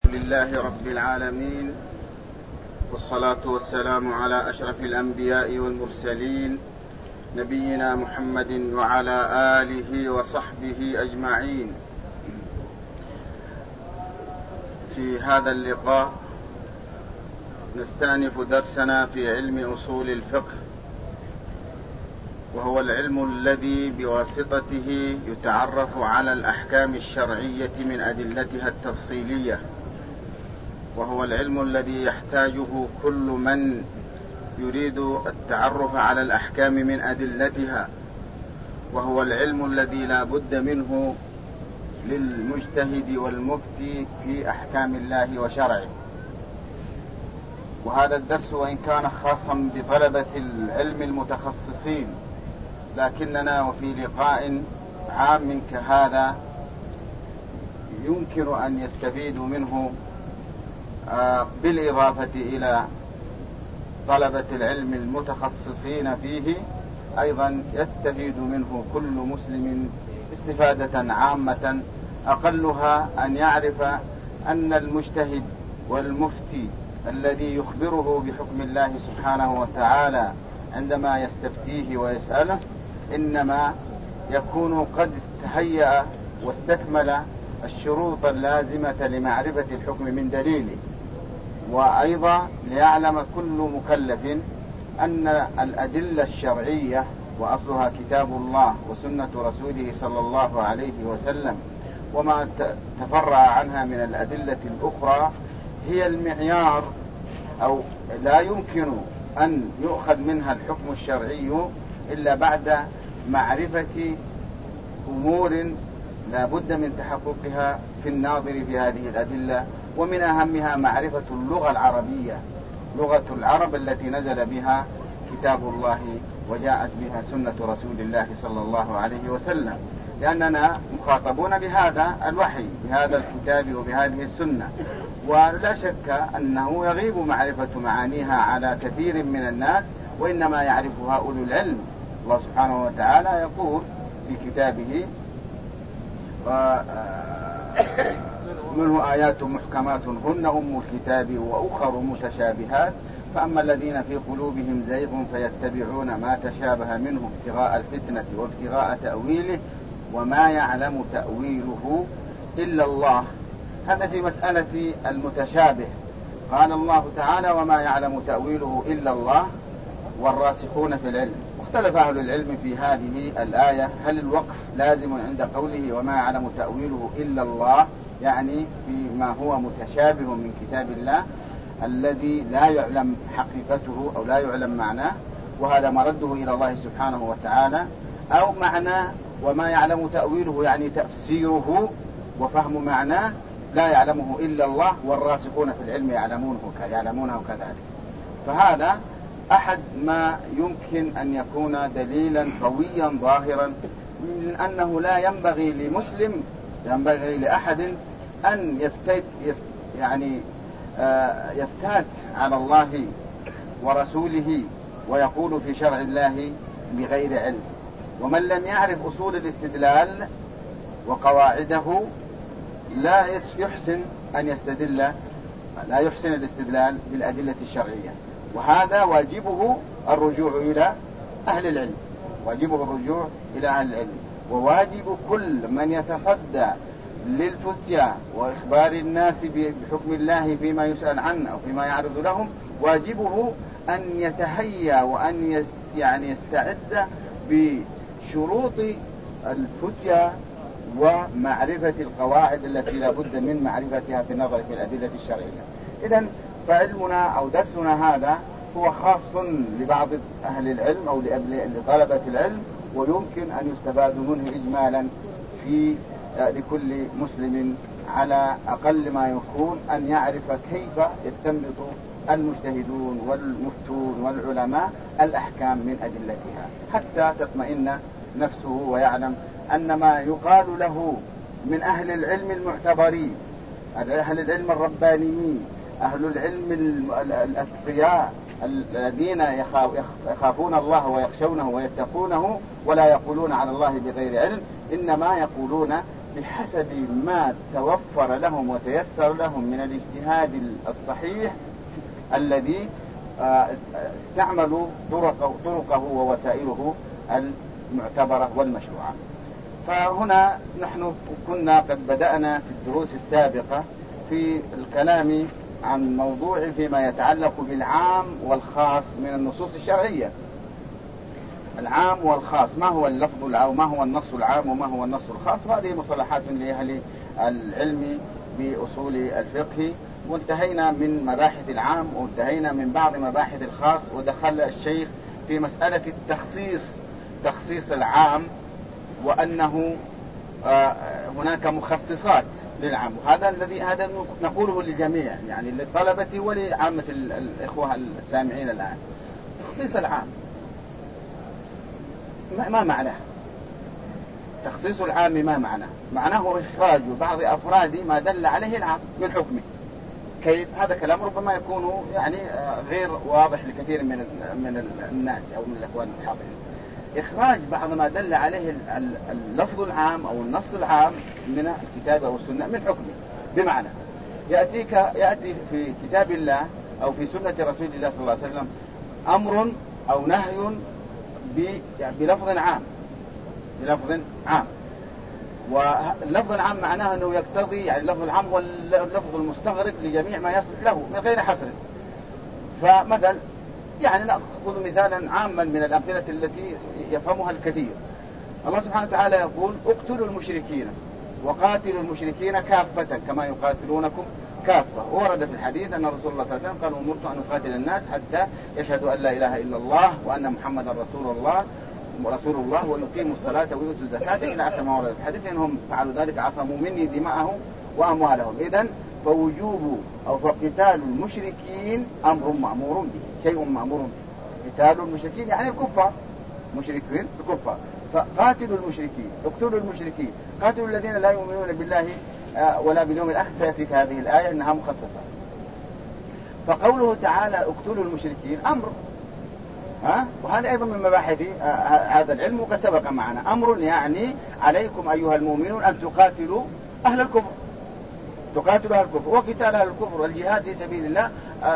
لله رب العالمين، والصلاة والسلام على أشرف الأنبياء والمرسلين نبينا محمد وعلى آله وصحبه أجمعين. في هذا اللقاء نستأنف درسنا في علم أصول الفقه، وهو العلم الذي بواسطته يتعرف على الأحكام الشرعية من أدلتها التفصيلية، وهو العلم الذي يحتاجه كل من يريد التعرف على الأحكام من أدلتها، وهو العلم الذي لا بد منه للمجتهد والمفتي في أحكام الله وشرعه. وهذا الدرس وإن كان خاصا بطلبة العلم المتخصصين، لكننا وفي لقاء عام كهذا يمكن أن يستفيدوا منه بالإضافة إلى طلبة العلم المتخصصين فيه، أيضا يستفيد منه كل مسلم استفادة عامة، أقلها أن يعرف أن المجتهد والمفتي الذي يخبره بحكم الله سبحانه وتعالى عندما يستفتيه ويسأله إنما يكون قد استهيأ واستكمل الشروط اللازمة لمعرفة الحكم من دليله. وأيضا ليعلم كل مكلف أن الأدلة الشرعية وأصلها كتاب الله وسنة رسوله صلى الله عليه وسلم، وما تفرع عنها من الأدلة الأخرى هي المعيار، أو لا يمكن أن يؤخذ منها الحكم الشرعي إلا بعد معرفة أمور لا بد من تحققها في الناظر في هذه الأدلة، ومن أهمها معرفة اللغة العربية، لغة العرب التي نزل بها كتاب الله وجاءت بها سنة رسول الله صلى الله عليه وسلم، لأننا مخاطبون بهذا الوحي، بهذا الكتاب وبهذه السنة. ولا شك أنه يغيب معرفة معانيها على كثير من الناس، وإنما يعرفها أولو العلم. الله سبحانه وتعالى يقول في كتابه: منه آيات محكمات هن أم الكتاب وأخر متشابهات، فأما الذين في قلوبهم زيغ فيتبعون ما تشابه منه ابتغاء الفتنة وابتغاء تأويله وما يعلم تأويله إلا الله. هذا في مسألة المتشابه. قال الله تعالى: وما يعلم تأويله إلا الله والراسخون في العلم. واختلف أهل العلم في هذه الآية، هل الوقف لازم عند قوله وما يعلم تأويله إلا الله، يعني فيما هو متشابه من كتاب الله الذي لا يعلم حقيقته أو لا يعلم معناه، وهذا مرده إلى الله سبحانه وتعالى، أو معنى وما يعلم تأويله يعني تفسيره وفهم معناه لا يعلمه إلا الله والراسخون في العلم يعلمونه كذلك. فهذا أحد ما يمكن أن يكون دليلا قويا ظاهرا من أنه لا ينبغي لمسلم، ينبغي لأحد أن يفتات على الله ورسوله ويقول في شرع الله بغير علم. ومن لم يعرف أصول الاستدلال وقواعده لا يحسن أن يستدل، لا يحسن الاستدلال بالأدلة الشرعية. وهذا واجبه الرجوع إلى أهل العلم، واجبه الرجوع إلى أهل العلم. وواجب كل من يتصدى للفتيا وإخبار الناس بحكم الله فيما يسأل عنه أو فيما يعرض لهم، واجبه أن يتهيأ وأن يستعد بشروط الفتيا ومعرفة القواعد التي لا بد من معرفتها في النظر في الأدلة الشرعية. إذن فعلمنا أو درسنا هذا هو خاص لبعض أهل العلم أو لطلبة العلم، ويمكن أن يستفاد منه إجمالا لكل مسلم على أقل ما يكون أن يعرف كيف يستنبط المجتهدون والمفتون والعلماء الأحكام من أدلتها، حتى تطمئن نفسه ويعلم أن ما يقال له من أهل العلم المعتبرين، أهل العلم الربانيين، أهل العلم الأتقياء الذين يخافون الله ويخشونه ويتقونه ولا يقولون على الله بغير علم، إنما يقولون بحسب ما توفر لهم وتيسر لهم من الاجتهاد الصحيح الذي استعملوا طرقه ووسائله المعتبرة والمشروعة. فهنا نحن كنا قد بدأنا في الدروس السابقة في الكلام عن موضوع فيما يتعلق بالعام والخاص من النصوص الشرعية. العام والخاص، ما هو اللفظ العام وما هو النص العام وما هو النص الخاص، وهذه مصطلحات لأهل العلم بأصول الفقه. وانتهينا من مباحث العام وانتهينا من بعض مباحث الخاص، ودخل الشيخ في مسألة تخصيص العام، وأنه هناك مخصصات للعام. هذا نقوله للجميع، يعني للطلبة ولعامة الإخوة السامعين الآن. تخصيص العام ما معناه؟ تخصيص العام ما معناه؟ معناه إخراج بعض أفراد ما دل عليه العام من حكمه. كيف؟ هذا كلام ربما يكون يعني غير واضح لكثير من الناس أو من الإخوان الحاضرين. إخراج بعض ما دل عليه اللفظ العام أو النص العام من الكتاب أو السنة من حكمه. بمعنى يأتي في كتاب الله أو في سنة رسول الله صلى الله عليه وسلم أمر أو نهي بلفظ عام، واللفظ العام معناه أنه يقتضي، يعني اللفظ العام واللفظ المستغرق لجميع ما يصل له من غير حصر. فمثل يعني نأخذ مثالا عاما من الأمثلة التي يفهمها الكثير. الله سبحانه وتعالى يقول: اقتلوا المشركين وقاتلوا المشركين كافة كما يقاتلونكم كافة. ورد في الحديث أن رسول الله صلى الله عليه وسلم قال: أمرت أن أقاتل الناس حتى يشهدوا أن لا إله إلا الله وأن محمدا رسول الله ويقيموا الصلاة ويؤتوا الزكاة إلى آخر ما ورد في الحديث. إنهم فعلوا ذلك عصموا مني دماءهم وأموالهم. إذن فوجوب أو فقتال المشركين أمر مأمور به، شيء مأمور به. قتال المشركين يعني الكفار، مشركين الكفار. فقاتلوا المشركين، اقتلوا المشركين، قاتلوا الذين لا يؤمنون بالله ولا باليوم الآخر. سيأتي في هذه الآية أنها مخصصة. فقوله تعالى اقتلوا المشركين أمر، وهذا أيضا من مباحث هذا العلم وقد سبق معنا. أمر يعني عليكم أيها المؤمنون أن تقاتلوا أهل الكفر، وقتال أهل الكفر والجهاد في سبيل الله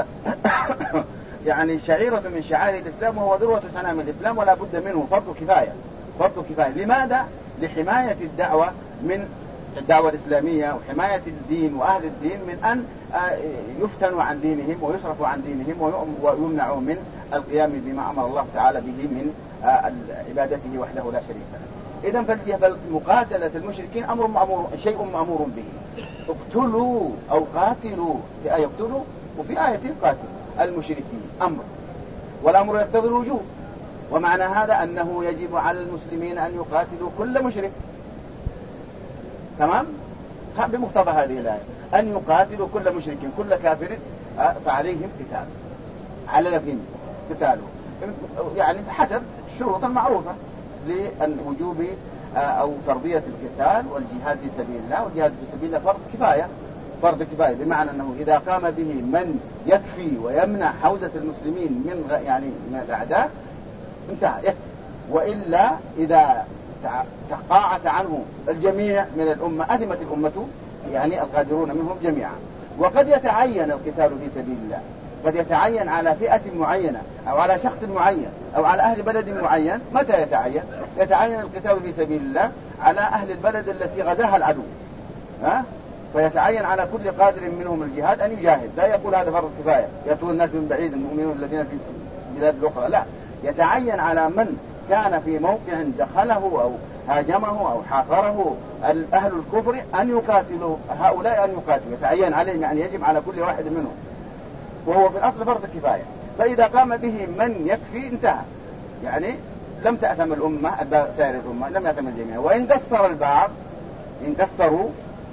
يعني شعيرة من شعائر الإسلام، وهو ذروة سنام الإسلام، ولا بد منه، فرض كفاية. لماذا؟ لحماية الدعوة الإسلامية وحماية الدين وأهل الدين من أن يفتنوا عن دينهم ويصرفوا عن دينهم ويمنعوا من القيام بما أمر الله تعالى به من عبادته وحده لا شريك له. إذن فمقاتلة المشركين شيء مأمور به. اقتلوا أو قاتلوا، في آية اقتلوا وفي آية قاتلوا المشركين أمر، والأمر يقتضي الوجوب. ومعنى هذا أنه يجب على المسلمين أن يقاتلوا كل مشرك، تمام؟ بمقتضى هذه الآية أن يقاتلوا كل مشرك كل كافر، فعليهم قتال، على لفهم قتاله، يعني بحسب الشروط المعروفة للوجوب أو فرضية القتال والجهاد في سبيل الله. والجهاد في سبيل الله فرض كفاية، بمعنى أنه إذا قام به من يكفي ويمنع حوزة المسلمين من الأعداء انتهى يكفي. وإلا إذا تقاعس عنه الجميع من الأمة أثمت الأمة، يعني القادرون منهم جميعا. وقد يتعين القتال في سبيل الله، قد يتعين على فئة معينة أو على شخص معين أو على أهل بلد معين. متى يتعين القتال في سبيل الله؟ على أهل البلد التي غزاها العدو، فيتعين على كل قادر منهم الجهاد أن يجاهد. لا يقول هذا فرض كفاية يأتون الناس من بعيد المؤمنون الذين في البلاد الأخرى، لا، يتعين على من كان في موقع دخله أو هاجمه أو حاصره أهل الكفر أن يقاتلوا هؤلاء، أن يقاتلوا، يتعين عليهم، يعني يجب على كل واحد منهم، وهو في الأصل فرض كفاية. فإذا قام به من يكفي انتهى، يعني لم تأثم الأمة، سائر الأمة لم يأثم الجميع. وإن قصر البعض، إن قصروا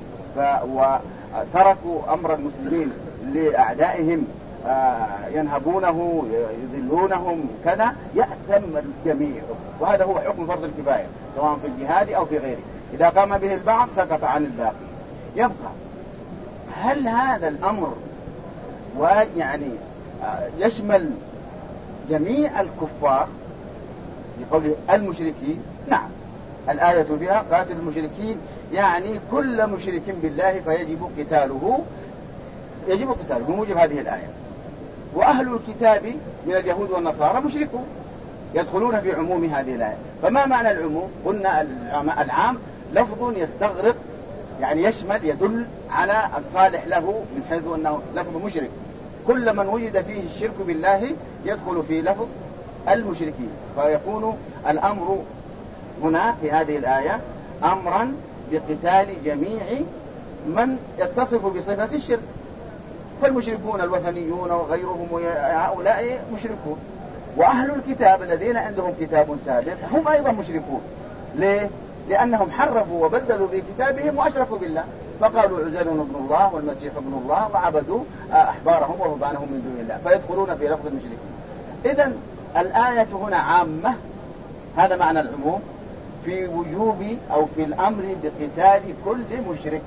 وتركوا أمر المسلمين لأعدائهم ينهبونه يذلونهم كذا، يأثم الجميع. وهذا هو حكم فرض الكفاية سواء في الجهاد أو في غيره. إذا قام به البعض سقط عن الباقي. يبقى هل هذا الأمر ويعني يشمل جميع الكفار لقول المشركين؟ نعم، الآية فيها قاتل المشركين يعني كل مشرك بالله فيجب قتاله، بموجب هذه الآية. وأهل الكتاب من اليهود والنصارى مشركون يدخلون في عموم هذه الآية. فما معنى العموم؟ قلنا العام لفظ يستغرق، يعني يشمل، يدل على الصالح له من حيث أنه لفظ مشرك. كل من وجد فيه الشرك بالله يدخل في لفظ المشركين. فيكون الأمر هنا في هذه الآية أمرا بقتال جميع من يتصف بصفة الشرك. فالمشركون الوثنيون وغيرهم هؤلاء مشركون. وأهل الكتاب الذين عندهم كتاب سابق هم أيضا مشركون. ليه؟ لأنهم حرفوا وبدلوا في كتابهم وأشركوا بالله، فقالوا عزير ابن الله والمسيح ابن الله وعبدوا أحبارهم ورهبانهم من دون الله، فيدخلون في لفظ المشركين. إذن الآية هنا عامة، هذا معنى العموم، في وجوب أو في الأمر بقتال كل مشرك.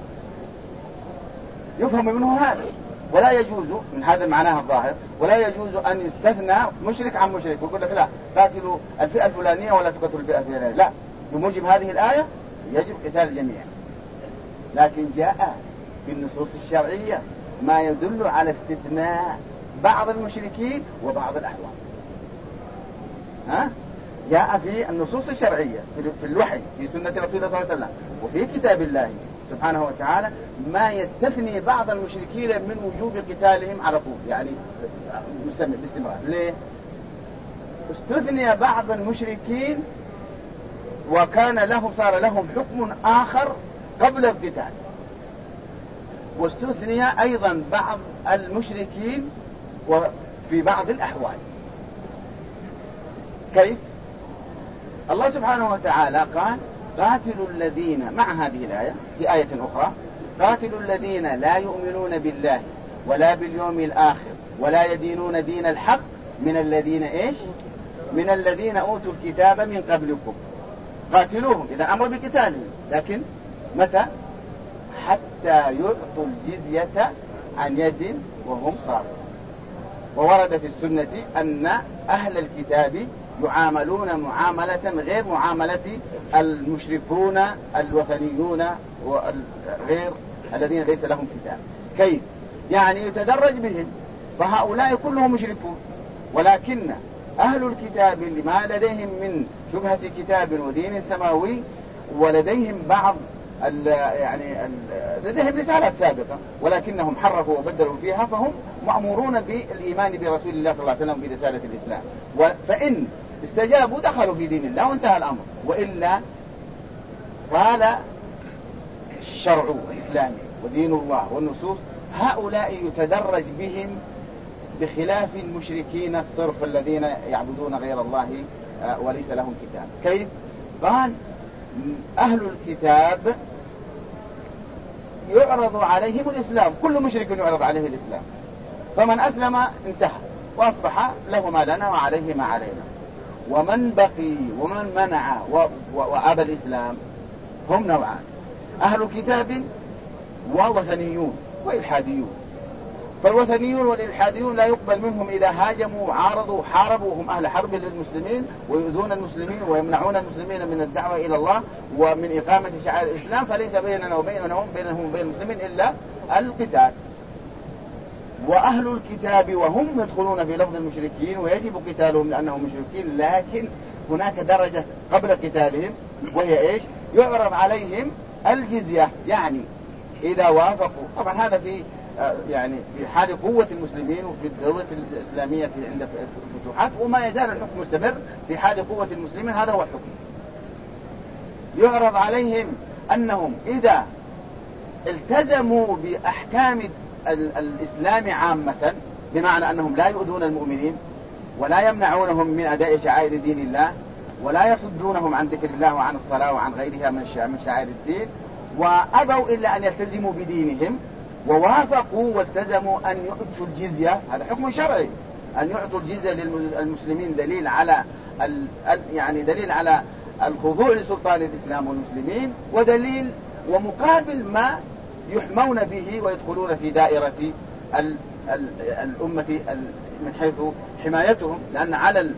يفهم منه هذا، ولا يجوز من هذا معناها الظاهر، ولا يجوز أن يستثنى مشرك عن مشرك ويقول لك لا قاتلوا الفئة الفلانية ولا تقتلوا الفئة الفلانية. لا، بموجب هذه الآية يجب قتال الجميع. لكن جاء في النصوص الشرعية ما يدل على استثناء بعض المشركين وبعض الأحوال. جاء في النصوص الشرعية في الوحي، في سنة رسول الله صلى الله عليه وسلم، وفي كتاب الله سبحانه وتعالى ما يستثني بعض المشركين من وجوب قتالهم على طول، يعني باستمرار. ليه؟ استثني بعض المشركين وكان صار لهم حكم آخر قبل القتال، واستثني أيضا بعض المشركين وفي بعض الأحوال. كيف؟ الله سبحانه وتعالى قال قاتلوا الذين، مع هذه الآية في آية أخرى، قاتلوا الذين لا يؤمنون بالله ولا باليوم الآخر ولا يدينون دين الحق من الذين من الذين أوتوا الكتاب من قبلكم. قاتلوهم، إذا أمر بقتالهم، لكن متى؟ حتى يعطوا الجزية عن يد وهم صاغرون. وورد في السنة أن أهل الكتاب يعاملون معاملة غير معاملة المشركون الوثنيون وغير الذين ليس لهم كتاب. كيف؟ يعني يتدرج بهم، فهؤلاء كلهم مشركون، ولكن أهل الكتاب ما لديهم من شبهة كتاب ودين سماوي، ولديهم بعض لديهم رسالات سابقة ولكنهم حرفوا وبدلوا فيها، فهم مأمورون بالإيمان برسول الله صلى الله عليه وسلم برسالة الإسلام. فإن استجابوا دخلوا في دين الله وانتهى الأمر، وإلا قال الشرع الإسلامي ودين الله والنصوص هؤلاء يتدرج بهم بخلاف المشركين الصرف الذين يعبدون غير الله وليس لهم كتاب. كيف؟ قال أهل الكتاب يعرض عليهم الإسلام، كل مشرك يعرض عليه الإسلام، فمن أسلم انتهى وأصبح له ما لنا وعليه ما علينا. ومن بقي ومن منع وأبى الإسلام هم نوعان: أهل كتاب ووثنيون وإلحاديون. فالوثنيون والإلحاديون لا يقبل منهم إذا هاجموا وعارضوا وحاربوا، هم أهل حرب للمسلمين ويؤذون المسلمين ويمنعون المسلمين من الدعوة إلى الله ومن إقامة شعائر الإسلام، فليس بيننا وبينهم وبين المسلمين إلا القتال. وأهل الكتاب وهم يدخلون في لفظ المشركين ويجب قتالهم لأنهم مشركين، لكن هناك درجة قبل قتالهم وهي يعرض عليهم الجزية، يعني إذا وافقوا. طبعا هذا في في حال قوة المسلمين وفي الدولة الإسلامية عند الفتوحات، وما يزال الحكم مستمر في حال قوة المسلمين، هذا هو الحكم. يعرض عليهم أنهم إذا التزموا بأحكام الإسلام عامة، بمعنى أنهم لا يؤذون المؤمنين ولا يمنعونهم من أداء شعائر دين الله ولا يصدونهم عن ذكر الله وعن الصلاة وعن غيرها من شعائر الدين، وأبوا إلا أن يلتزموا بدينهم ووافقوا والتزموا أن يؤتوا الجزية، هذا حكم شرعي، أن يعطوا الجزية للمسلمين دليل على دليل على الخضوع لسلطان الإسلام والمسلمين، ودليل ومقابل ما يحمون به ويدخلون في دائرة الأمة من حيث حمايتهم، لأن على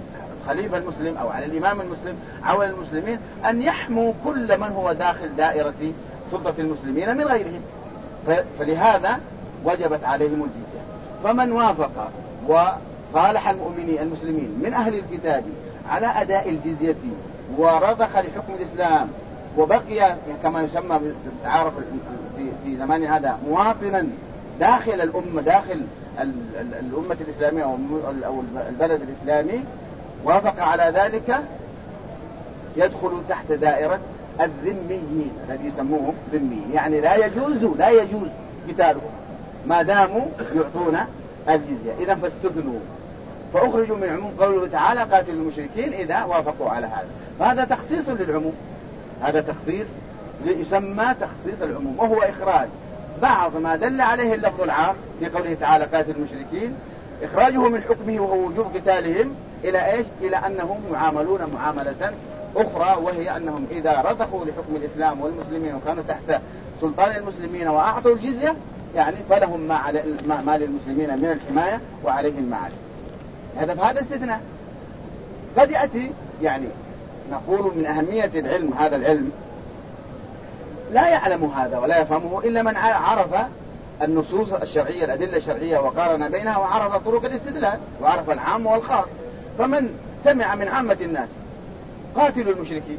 الخليفة المسلم أو على الإمام المسلم أو على المسلمين أن يحموا كل من هو داخل دائرة سلطة المسلمين من غيرهم. فلهذا وجبت عليهم الجزية. فمن وافق وصالح المسلمين من أهل الكتاب على أداء الجزية ورضخ لحكم الإسلام وبقي كما يسمى تعارف في زمان هذا مواطنا داخل الأمة، داخل الأمة الإسلامية أو البلد الإسلامي، وافق على ذلك، يدخل تحت دائرة الذميين الذي يسموهم ذميين، يعني لا يجوز قتالهم ما داموا يعطون الجزية. إذا فاستثنوا فأخرجوا من عموم قوله تعالى قاتلوا المشركين إذا وافقوا على هذا. فهذا تخصيص للعموم، هذا تخصيص يسمى تخصيص العموم، وهو إخراج بعض ما دل عليه اللفظ العام في قوله تعالى قاتل المشركين، إخراجه من حكمه وهو وجوب قتالهم إلى إيش؟ إلى أنهم يعاملون معاملة أخرى، وهي أنهم إذا رضخوا لحكم الإسلام والمسلمين وكانوا تحت سلطان المسلمين وأعطوا الجزية يعني فلهم ما للمسلمين من الحماية وعليهم ما عليه. هذا استثناء. قد يأتي يعني نقول من أهمية العلم، هذا العلم لا يعلم هذا ولا يفهمه إلا من عرف النصوص الشرعية، الأدلة الشرعية، وقارن بينها وعرف طرق الاستدلال وعرف العام والخاص. فمن سمع من عامة الناس قاتلوا المشركين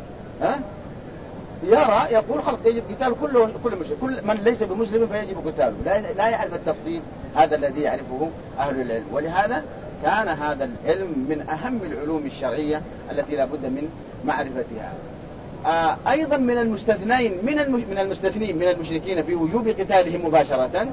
يرى يقول خلص يجب قتال كل مشرك، كل من ليس بمسلم فيجب قتاله، لا يعرف التفصيل هذا الذي يعرفه أهل العلم. ولهذا كان هذا العلم من أهم العلوم الشرعية التي لا بد من معرفتها. أيضا من المستثنين من المشركين في وجوب قتالهم مباشرة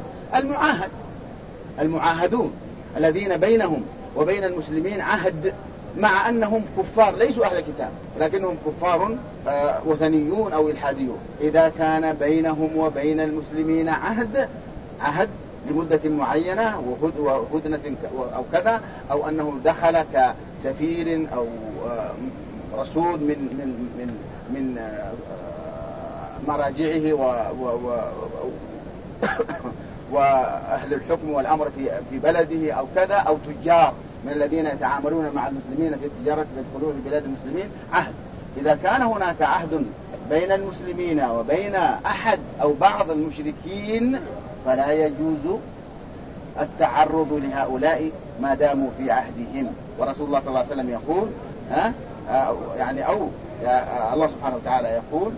المعاهدون الذين بينهم وبين المسلمين عهد، مع أنهم كفار ليسوا أهل الكتاب لكنهم كفار وثنيون أو إلحاديون. إذا كان بينهم وبين المسلمين عهد لمدة معينة وهدنة أو كذا، أو أنه دخل كسفير أو رسول من مراجعه وأهل الحكم والأمر في بلده أو كذا، أو تجار من الذين يتعاملون مع المسلمين في التجارة يدخلون في بلاد المسلمين عهد. إذا كان هناك عهد بين المسلمين وبين أحد أو بعض المشركين فلا يجوز التعرض لهؤلاء ما داموا في عهدهم. ورسول الله صلى الله عليه وسلم يقول الله سبحانه وتعالى يقول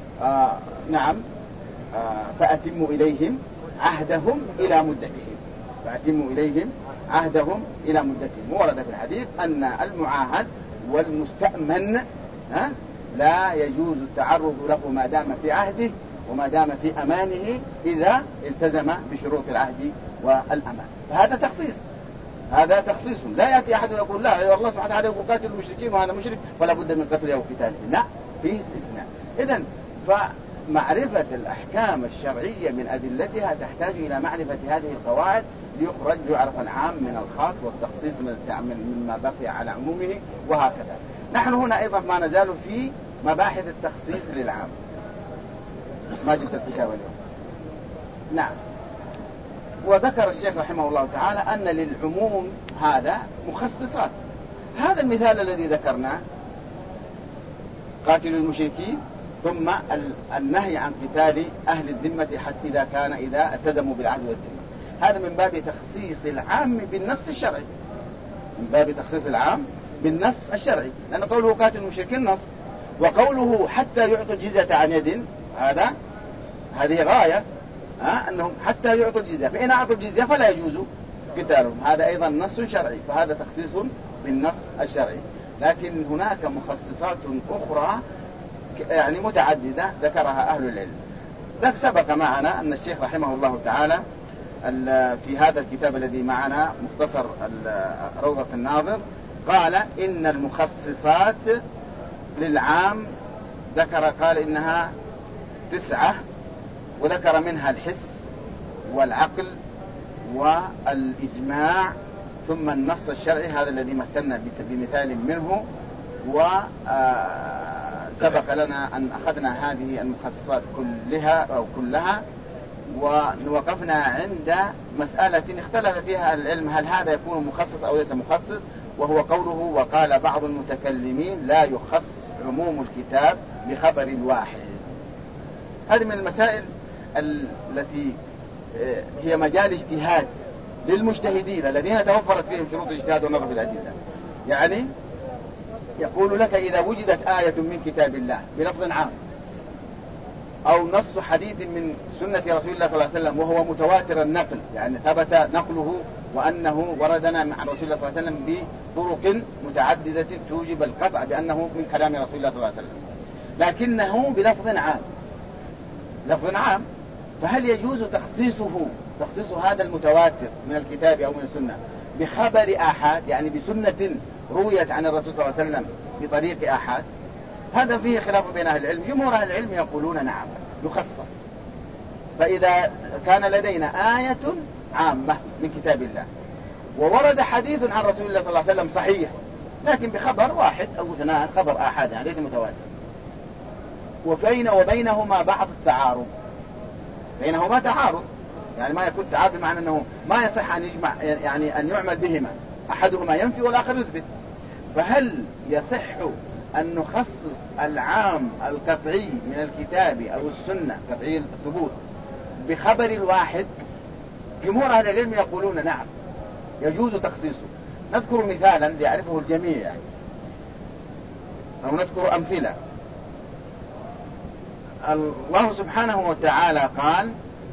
فأتموا إليهم عهدهم إلى مدتهم، فأتموا إليهم عهدهم إلى مدتهم. ورد في الحديث أن المعاهد والمستأمن لا يجوز التعرض له ما دام في عهده وما دام في أمانه إذا التزم بشروط العهد والأمان. فهذا تخصيص لا يأتي أحد ويقول لا الله سبحانه وتعالى يقول قاتل المشركين وهذا مشرك فلا بد من قتله أو قتاله، لا، فيه استثناء. إذن فمعرفة الأحكام الشرعية من أدلتها تحتاج إلى معرفة هذه القواعد ليعرف العام من الخاص والتخصيص مما بقي على عمومه وهكذا. نحن هنا أيضا ما نزال في مباحث التخصيص للعام، ما جبت الكتاب اليوم. نعم. وذكر الشيخ رحمه الله تعالى أن للعموم هذا مخصصات. هذا المثال الذي ذكرناه قاتلوا المشركين ثم النهي عن قتال أهل الذمة حتى إذا التزموا بالعهد والذمة، هذا من باب تخصيص العام بالنص الشرعي، من باب تخصيص العام بالنص الشرعي، لأن قوله قاتل المشركين نص، وقوله حتى يعطوا الجزية عن يد هذه غاية، أنهم حتى يعطوا الجزية، فإن أعطوا الجزية فلا يجوز قتالهم، هذا أيضا نص شرعي، فهذا تخصيص بالنص الشرعي. لكن هناك مخصصات أخرى يعني متعددة ذكرها أهل العلم. سبق معنا أن الشيخ رحمه الله تعالى في هذا الكتاب الذي معنا مختصر روضة الناظر قال إن المخصصات للعام قال إنها 9، وذكر منها الحس والعقل والإجماع ثم النص الشرعي، هذا الذي مثلنا بمثال منه. وسبق لنا أن أخذنا هذه المخصصات كلها ووقفنا عند مسألة اختلف فيها العلم، هل هذا يكون مخصص أو ليس مخصص، وهو قوله وقال بعض المتكلمين لا يخص عموم الكتاب بخبر واحد. هذه من المسائل التي هي مجال اجتهاد للمجتهدين الذين توفرت فيهم شروط الاجتهاد والنظر في الأدلة. يعني يقول لك إذا وجدت آية من كتاب الله بلفظ عام أو نص حديث من سنة رسول الله صلى الله عليه وسلم وهو متواتر النقل، يعني ثبت نقله وأنه وردنا عن رسول الله صلى الله عليه وسلم بطرق متعددة توجب القطع بأنه من كلام رسول الله صلى الله عليه وسلم، لكنه بلفظ عام، لفظ عام، فهل يجوز تخصيص هذا المتواتر من الكتاب أو من السنة بخبر آحاد، يعني بسنة رويت عن الرسول صلى الله عليه وسلم بطريق آحاد؟ هذا فيه خلاف بين أهل العلم. جمهور أهل العلم يقولون نعم يخصص. فإذا كان لدينا آية عامة من كتاب الله وورد حديث عن رسول الله صلى الله عليه وسلم صحيح لكن بخبر واحد أو اثنان، خبر آحاد يعني ليس متواتر، وبينهما بعض التعارض، بينهما تعارض، يعني ما يكون تعارض بمعنى أنه ما يصح أن يجمع، يعني أن يعمل بهما، أحدهما ينفي والآخر يثبت. فهل يصح أن نخصص العام القطعي من الكتاب أو السنة قطعي الثبوت بخبر الواحد؟ جمهور أهل العلم يقولون نعم يجوز تخصيصه. نذكر مثالا ليعرفه الجميع يعني، أو نذكر أمثلة. الله سبحانه وتعالى قال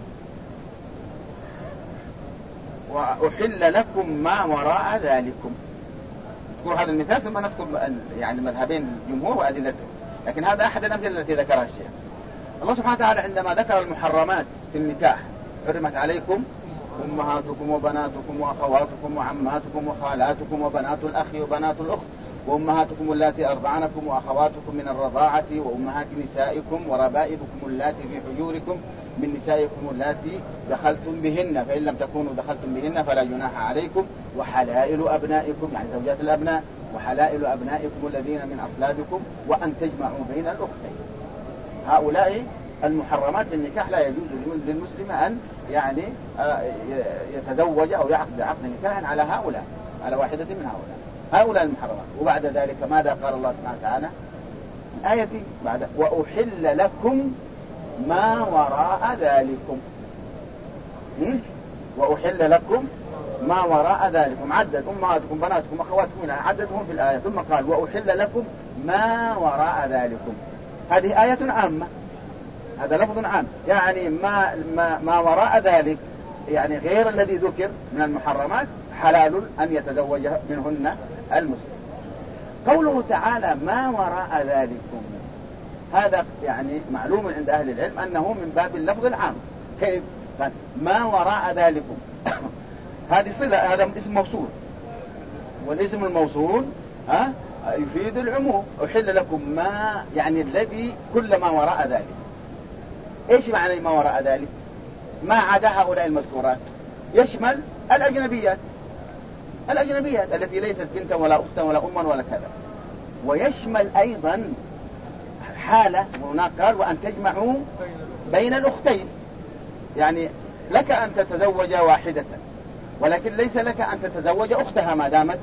وأحل لكم ما وراء ذلكم. نذكر هذا المثال ثم نذكر يعني مذهبين الجمهور وأدلتهم، لكن هذا أحد الأمثلة التي ذكرها الشيخ. الله سبحانه وتعالى عندما ذكر المحرمات في النكاح حرمت عليكم أمهاتكم وبناتكم وأخواتكم وعماتكم وخالاتكم وبنات الأخ وبنات الأخت وأمهاتكم اللاتي أرضعنكم وأخواتكم من الرضاعة وأمهات نسائكم وربائبكم اللاتي في حجوركم من نسائكم اللاتي دخلتم بهن، فإن لم تكونوا دخلتم بهن فلا جناح عليكم، وحلائل أبنائكم يعني زوجات الأبناء، وحلائل أبنائكم الذين من أصلابكم، وأن تجمعوا بين الأختين. هؤلاء المحرمات في النكاح لا يجوز للمسلم أن يعني يتزوج أو يعقد عقد نكاح على هؤلاء، على واحدة من هؤلاء المحرمات. وبعد ذلك ماذا قال الله سبحانه وتعالى؟ آية بعد وأحل لكم ما وراء ذلكم. وأحل لكم ما وراء ذلكم، عدد أمهاتكم بناتكم أخواتكم عددهم في الآية، ثم قال وأحل لكم ما وراء ذلكم. هذه آية عامة، هذا لفظ عام، يعني ما وراء ذلك يعني غير الذي ذكر من المحرمات حلال أن يتزوج منهن المسلم. قوله تعالى ما وراء ذلكم هذا يعني معلوم عند أهل العلم أنه من باب اللفظ العام. كيف؟ ما وراء ذلكم هذه صلة، هذا اسم موصول، والاسم الموصول يفيد العموم. أحل لكم ما يعني الذي كل ما وراء ذلك. إيش معنى ما وراء ذلك؟ ما عدا هؤلاء المذكورات، يشمل الأجنبيات التي ليست بنتا ولا أختا ولا أما ولا كذا، ويشمل أيضا حالة هناك قال وأن تجمعوا بين الأختين، يعني لك أن تتزوج واحدة ولكن ليس لك أن تتزوج أختها ما دامت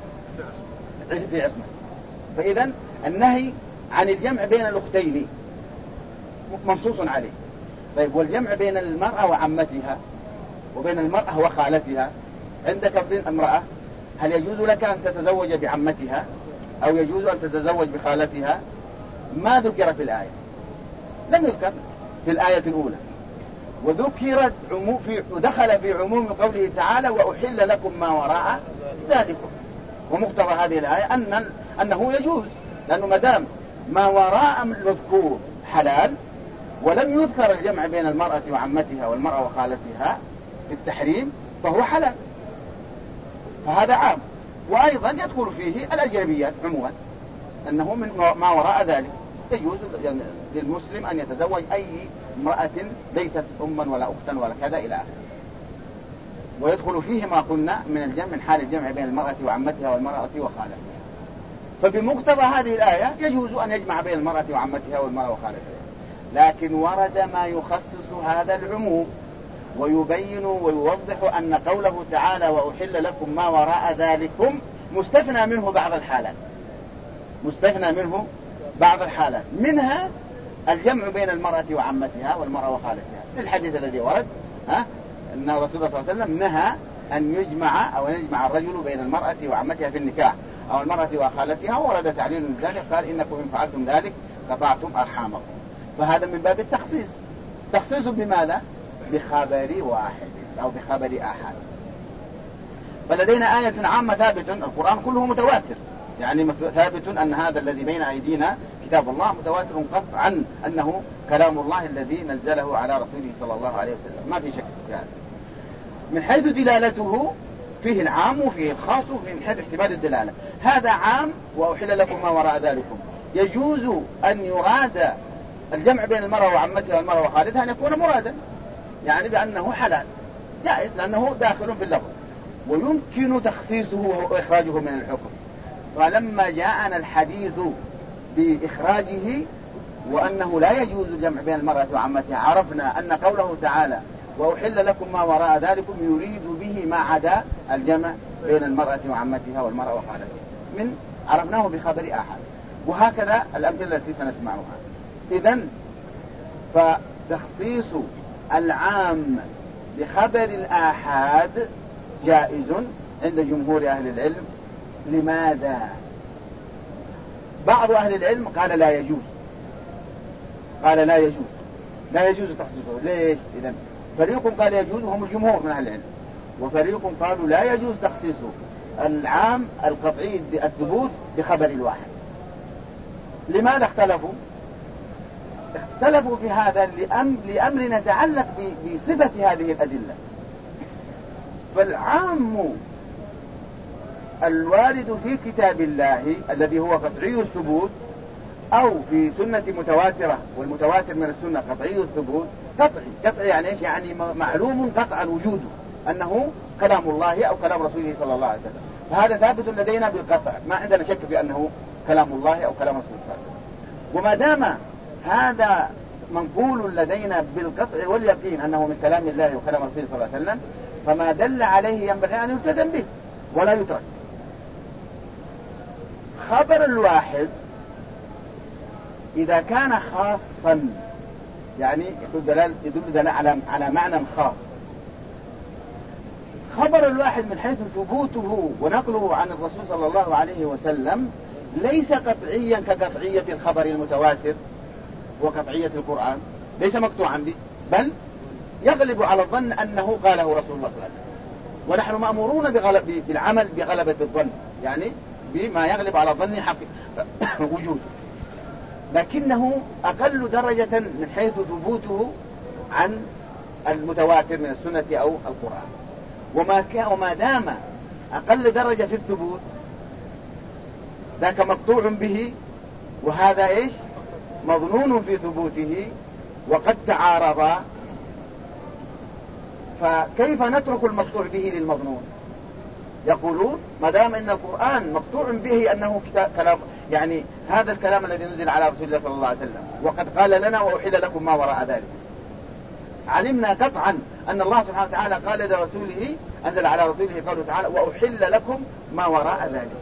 في عصمة. فإذا النهي عن الجمع بين الأختين منصوص عليه. طيب والجمع بين المرأة وعمتها وبين المرأة وخالتها، عندك ابن امرأة هل يجوز لك أن تتزوج بعمتها أو يجوز أن تتزوج بخالتها؟ ما ذكر في الآية، لم يذكر في الآية الأولى، وذكرت ودخل في عموم قوله تعالى وأحل لكم ما وراء ذلكم. ومقتضى هذه الآية أنه يجوز، لأنه مدام ما وراء المذكور حلال ولم يذكر الجمع بين المرأة وعمتها والمرأة وخالتها في التحريم فهو حلال، فهذا عام. وأيضا يدخل فيه الأجنبيات عموما، أنه من ما وراء ذلك يجوز للمسلم أن يتزوج أي امرأة ليست أما ولا أختا ولا كذا إلى آخره. ويدخل فيه ما قلنا من الجمع من حال الجمع بين المرأة وعمتها والمرأة وخالتها. فبمقتضى هذه الآية يجوز أن يجمع بين المرأة وعمتها والمرأة وخالتها، لكن ورد ما يخصص هذا العموم ويبين ويوضح أن قوله تعالى وأحل لكم ما وراء ذلكم مستثنى منه بعض الحالات، مستثنى منه بعض الحالات، منها الجمع بين المرأة وعمتها والمرأة وخالتها. في الحديث الذي ورد أن الرسول صلى الله عليه وسلم نهى أن يجمع الرجل بين المرأة وعمتها في النكاح أو المرأة وخالتها، ورد تعليل من ذلك قال إنكم إن فعلتم ذلك قطعتم أرحامكم. فهذا من باب التخصيص. تخصيص بماذا؟ بخبر واحد أو بخبر أحد. فلدينا آية عامة ثابت، القرآن كله متواتر، يعني ثابت أن هذا الذي بين أيدينا كتاب الله متواتر قطعا أنه كلام الله الذي نزله على رسوله صلى الله عليه وسلم، ما في شك في هذا. من حيث دلالته فيه العام وفيه الخاص ومن حيث احتمال الدلالة. هذا عام وأحل لكم ما وراء ذلكم، يجوز أن يراد الجمع بين المرأة وعمتها والمرأة وخالتها أن يكون مرادا، يعني بأنه حلال جائز لأنه داخل في اللفظ، ويمكن تخصيصه وإخراجه من الحكم. فلما جاءنا الحديث بإخراجه وأنه لا يجوز الجمع بين المرأة وعمتها، عرفنا أن قوله تعالى وأحل لكم ما وراء ذلكم يريد به ما عدا الجمع بين المرأة وعمتها والمرأة وخالتها، عرفناه بخبر أحد. وهكذا الأمثلة التي سنسمعها. إذن فتخصيص العام بخبر الآحاد جائز عند جمهور أهل العلم. لماذا؟ بعض أهل العلم قال لا يجوز، لا يجوز تخصيصه. ليش؟ إذن فريق قال يجوز وهم الجمهور من أهل العلم، وفريق قالوا لا يجوز تخصيصه العام القطعي الثبوت بخبر الواحد. لماذا اختلفوا؟ اختلفوا في هذا لأمر يتعلق بصفة هذه الأدلة. فالعام الوارد في كتاب الله الذي هو قطعي الثبوت أو في سنة متواترة، والمتواتر من السنة قطعي الثبوت، قطعي يعني إيش؟ يعني معلوم قطعا وجوده أنه كلام الله أو كلام رسوله صلى الله عليه وسلم، فهذا ثابت لدينا بالقطع، ما عندنا شك في أنه كلام الله أو كلام رسوله صلى الله عليه وسلم. وما دام هذا منقول لدينا بالقطع واليقين أنه من كلام الله وكلام رسوله صلى الله عليه وسلم، فما دل عليه ينبغي أن يلتزم به ولا يترك. خبر الواحد إذا كان خاصا يعني يدل على معنى خاص. خبر الواحد من حيث ثبوته ونقله عن الرسول صلى الله عليه وسلم ليس قطعيا كقطعية الخبر المتواتر وقطعية القرآن، ليس مقطوعا به، بل يغلب على الظن أنه قاله رسول الله صلى الله عليه وسلم، ونحن مأمورون بالعمل بغلبة الظن، يعني بما يغلب على الظن وجوده، لكنه أقل درجة من حيث ثبوته عن المتواتر من السنة أو القرآن. وما دام أقل درجة في الثبوت ذاك مقطوع به، وهذا إيش؟ مظنون في ثبوته وقد تعارضا، فكيف نترك المقطوع به للمظنون؟ يقولون ما دام ان القرآن مقطوع به انه كلام، يعني هذا الكلام الذي نزل على رسول الله صلى الله عليه وسلم وقد قال لنا وأحل لكم ما وراء ذلك، علمنا قطعا ان الله سبحانه وتعالى قال لرسوله، انزل على رسوله قوله تعالى وأحل لكم ما وراء ذلك،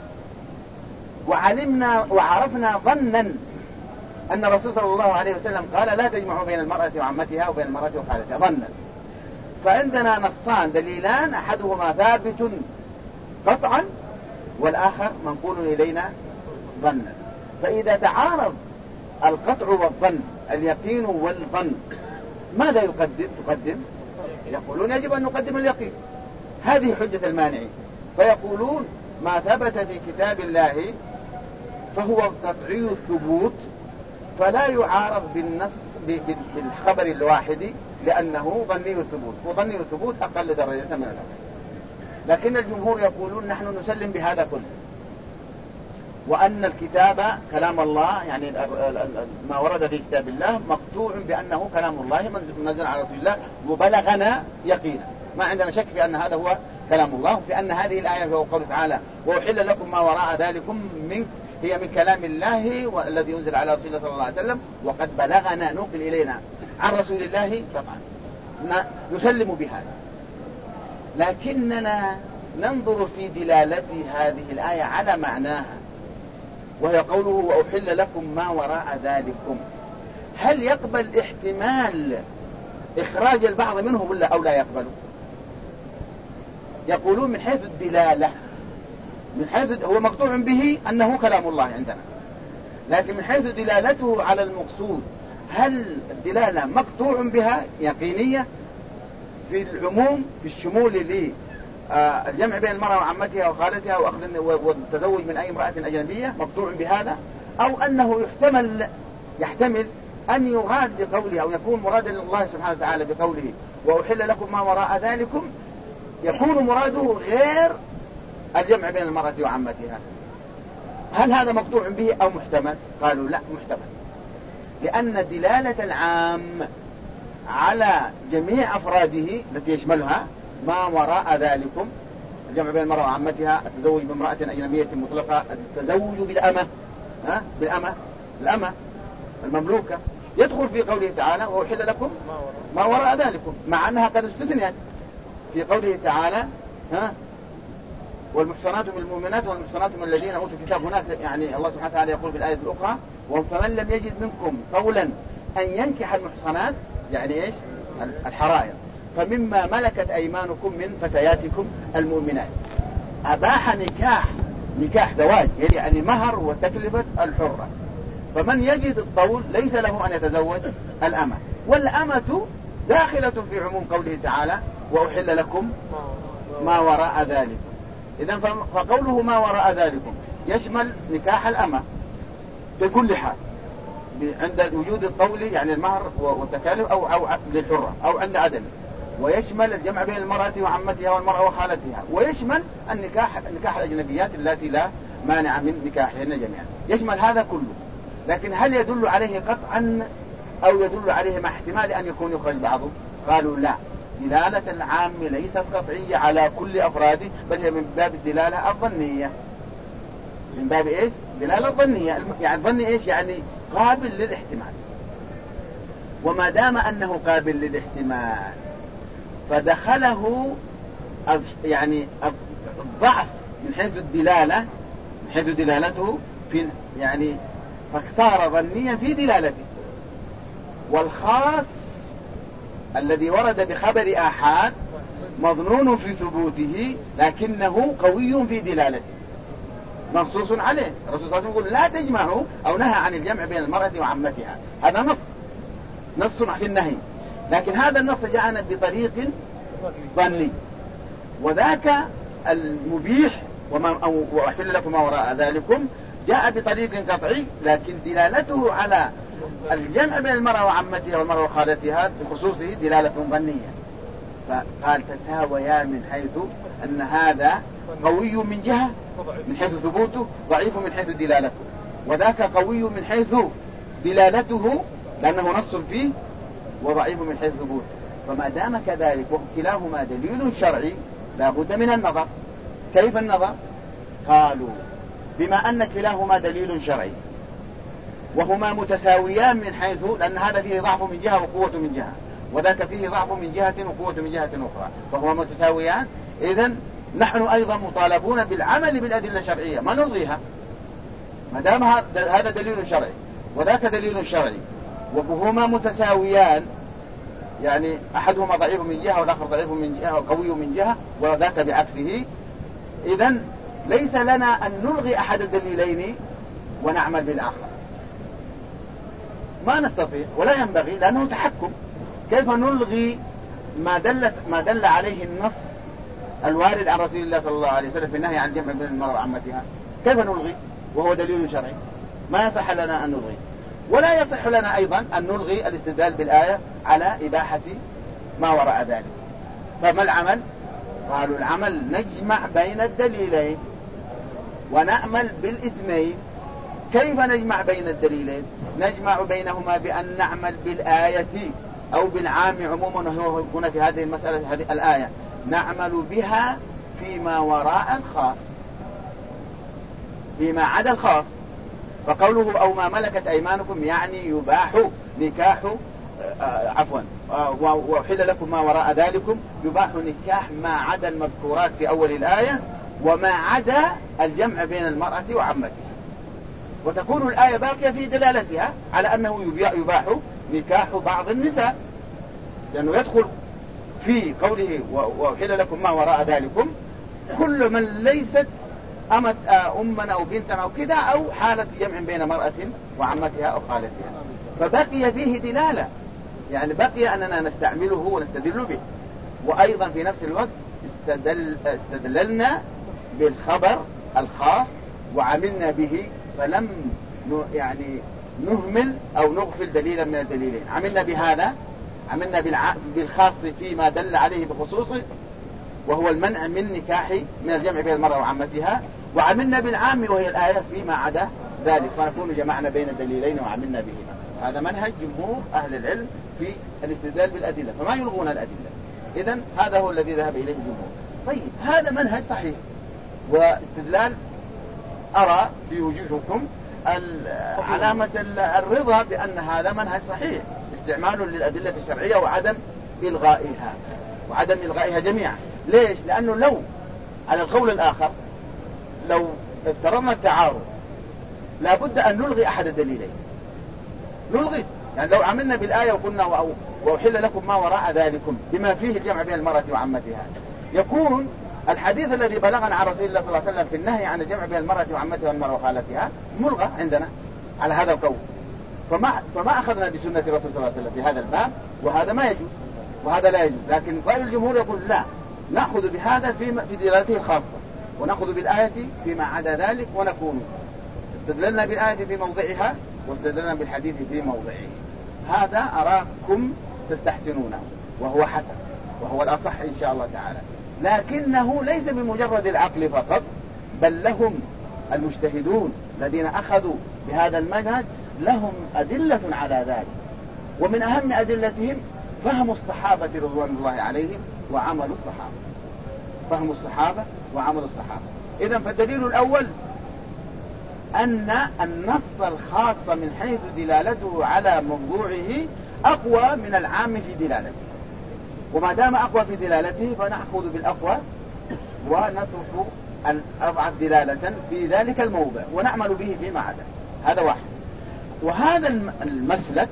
وعلمنا وعرفنا ظنا ان الرسول صلى الله عليه وسلم قال لا تجمعوا بين المرأة وعمتها وبين المرأة وخالتها ظنا. فعندنا نصان دليلان، أحدهما ثابت قطعا والآخر منقول إلينا ظنا. فإذا تعارض القطع والظن، اليقين والظن، ماذا تقدم؟ يقولون يجب أن نقدم اليقين، هذه حجة المانعين. فيقولون ما ثبت في كتاب الله فهو قطعي الثبوت فلا يعارض بالنص بالخبر الواحد لأنه ظني الثبوت، وظني الثبوت أقل درجة من الأخر. لكن الجمهور يقولون نحن نسلم بهذا كله، وأن الكتاب كلام الله، يعني ما ورد في كتاب الله مقطوع بأنه كلام الله منزل على رسول الله وبلغنا يقينا، ما عندنا شك في أن هذا هو كلام الله، في أن هذه الآية هو قوله تعالى وأحل لكم ما وراء ذلكم هي من كلام الله والذي ينزل على رسول الله صلى الله عليه وسلم وقد بلغنا، نقل إلينا عن رسول الله، طبعا نسلم بهذا. لكننا ننظر في دلالة هذه الآية على معناها، وهي قوله وأحل لكم ما وراء ذلكم، هل يقبل احتمال إخراج البعض منه ولا أو لا يقبله؟ يقولون من حيث الدلالة، من حيث هو مقطوع به أنه كلام الله عندنا، لكن من حيث دلالته على المقصود، هل الدلالة مقطوع بها يقينية في العموم في الشمول للجمع بين المرأة وعمتها وخالتها والتزوج من أي امرأة أجنبية مقطوع بهذا، أو أنه يحتمل أن يراد بقوله أو يكون مرادا لله سبحانه وتعالى بقوله وأحل لكم ما وراء ذلكم، يكون مراده غير الجمع بين المرأة وعمتها. هل هذا مقطوع به أو محتمل؟ قالوا لا، محتمل، لأن دلالة العام على جميع أفراده التي يشملها ما وراء ذلكم، الجمع بين المرأة وعمتها، التزوج بامرأة أجنبية مطلقة، التزوج بالأمة الأمة المملوكة، يدخل في قوله تعالى وأحل لكم ما وراء ذلكم، مع أنها قد استثنيت في قوله تعالى والمحصنات من المؤمنات والمحصنات من الذين أوتوا الكتاب. هناك يعني الله سبحانه وتعالى يقول في الآية الأخرى فمن لم يجد منكم قولا أن ينكح المحصنات، يعني إيش؟ الحرائر، فمما ملكت أيمانكم من فتياتكم المؤمنات. أباح نكاح زواج، يعني مهر وتكلفة الحرة. فمن يجد الطول ليس له أن يتزوج الأمة، والأمة داخلة في عموم قوله تعالى وأحل لكم ما وراء ذلك. إذن فقوله ما وراء ذلكم يشمل نكاح الأمة بكل حال عند وجود الطول، يعني المهر والتكاليف أو للحرة أو عند عدم، ويشمل الجمع بين المرأة وعمتها والمرأة وخالتها، ويشمل النكاح الأجنبيات التي لا مانع من نكاحهن جميعا، يشمل هذا كله. لكن هل يدل عليه قطعا أو يدل عليه مع احتمال أن يكون يخرج بعضه؟ قالوا لا، دلالة العام ليست قطعية على كل أفراده، بل هي من باب الدلالة الظنية. من باب إيش؟ دلالة ظنية، يعني ظني إيش؟ يعني قابل للاحتمال. وما دام أنه قابل للاحتمال فدخله يعني الضعف من حيث الدلالة، من حيث دلالته في يعني فصار ظنيا في دلالته. والخاص الذي ورد بخبر آحاد مظنون في ثبوته لكنه قوي في دلالته، منصوص عليه. الرسول صلى الله عليه وسلم يقول لا تجمعوا أو نهى عن الجمع بين المرأة وعمتها، هذا نص في النهي، لكن هذا النص جاءنا بطريق ظني، وذاك المبيح وأحل لكم ما وراء ذلكم جاء بطريق قطعي، لكن دلالته على الجمع بين المرأة وعمتها والمرأة وخالتها بخصوصه دلالة ظنية. فقال تساويا من حيث أن هذا قوي من جهة من حيث ثبوته، ضعيف من حيث دلالته، وذاك قوي من حيث دلالته لأنه نص فيه، وضعيف من حيث ثبوته. فما دام كذلك وكلاهما دليل شرعي لا بد من النظر. كيف النظر؟ قالوا بما أن كلاهما دليل شرعي وهما متساويان من حيث، لأن هذا فيه ضعف من جهة وقوة من جهة، وذاك فيه ضعف من جهة وقوة من جهة أخرى، فهما متساويان. إذن نحن أيضا مطالبون بالعمل بالأدلة الشرعية، ما نلغيها ما دام هذا دليل شرعي وذاك دليل شرعي وهما متساويان، يعني أحدهما ضعيف من جهة والآخر ضعيف من جهة وقوي من جهة وذاك بعكسه. إذن ليس لنا أن نلغي أحد الدليلين ونعمل بالآخر، ما نستطيع ولا ينبغي، لأنه تحكم. كيف نلغي ما دل عليه النص الوارد عن رسول الله صلى الله عليه وسلم في النهي عن جمع بين المرأة وعمتها؟ كيف نلغي وهو دليل شرعي؟ ما يصح لنا أن نلغي، ولا يصح لنا أيضا أن نلغي الاستدلال بالآية على إباحة ما وراء ذلك. فما العمل؟ قالوا العمل نجمع بين الدليلين ونعمل بالاثنين. كيف نجمع بين الدليلين؟ نجمع بينهما بأن نعمل بالآية أو بالعام عموما، وهو هنا في هذه المسألة هذه الآية نعمل بها فيما وراء الخاص، فيما عدا الخاص. فقوله أو ما ملكت أيمانكم يعني يباح نكاح عفوا وأحل لكم ما وراء ذلكم، يباح نكاح ما عدا المذكورات في أول الآية وما عدا الجمع بين المرأة وعمتها، وتكون الآية باقية في دلالتها على أنه يباح نكاح بعض النساء، لأنه يدخل في قوله وأحل لكم ما وراء ذلكم كل من ليست أما أو بنتا أو كذا، أو حالة جمع بين مرأة وعمتها أو خالتها، فبقي فيه دلالة، يعني بقي أننا نستعمله ونستدل به. وأيضا في نفس الوقت استدللنا بالخبر الخاص وعملنا به، فلم يعني نهمل أو نغفل دليلا من الدليلين. عملنا بهذا، عملنا بالخاص فيما دل عليه بخصوصه وهو المنع من نكاح من الجمع بين المرأة وعمتها، وعملنا بالعام وهي الآية فيما عدا ذلك، فنكون جمعنا بين الدليلين وعملنا بهما. هذا منهج جمهور أهل العلم في الاستدلال بالأدلة، فما يلغون الأدلة. إذن هذا هو الذي ذهب إليه الجمهور. طيب هذا منهج صحيح واستدلال، أرى في وجوهكم علامة الرضا بأن هذا منهج صحيح، استعمال للأدلة الشرعية وعدم إلغائها جميعا. ليش؟ لأنه لو على القول الآخر لو افترضنا التعارض لابد أن نلغي أحد الدليلين، نلغي. يعني لو عملنا بالآية وقلنا وأحل لكم ما وراء ذلكم بما فيه الجمع بين المرأة وعمتها، يكون الحديث الذي بلغنا عن رسول الله صلى الله عليه وسلم في النهي عن الجمع بين المرأة وعمتها والمرأة وخالتها ملغى عندنا على هذا القول. فما أخذنا بسنة الرسول صلى الله عليه وسلم في هذا الباب، وهذا ما يجوز وهذا لا يجوز. لكن قال الجمهور يقول لا، نأخذ بهذا في دلالته الخاصة، ونأخذ بالآية فيما عدا ذلك، ونكون استدللنا بالآية في موضعها واستدللنا بالحديث في موضعه. هذا أراكم تستحسنونه وهو حسن وهو الأصح إن شاء الله تعالى، لكنه ليس بمجرد العقل فقط، بل لهم المجتهدون الذين أخذوا بهذا المنهج لهم أدلة على ذلك، ومن أهم أدلتهم فهم الصحابة رضوان الله عليهم وعمل الصحابة، فهم الصحابة وعمل الصحابة. إذن فالدليل الأول أن النص الخاص من حيث دلالته على موضوعه أقوى من العام في دلالته، وما دام أقوى في دلالته فنأخذ بالأقوى ونترك الأضعف دلالة في ذلك الموضع ونعمل به فيما عدا. هذا واحد. وهذا المسلك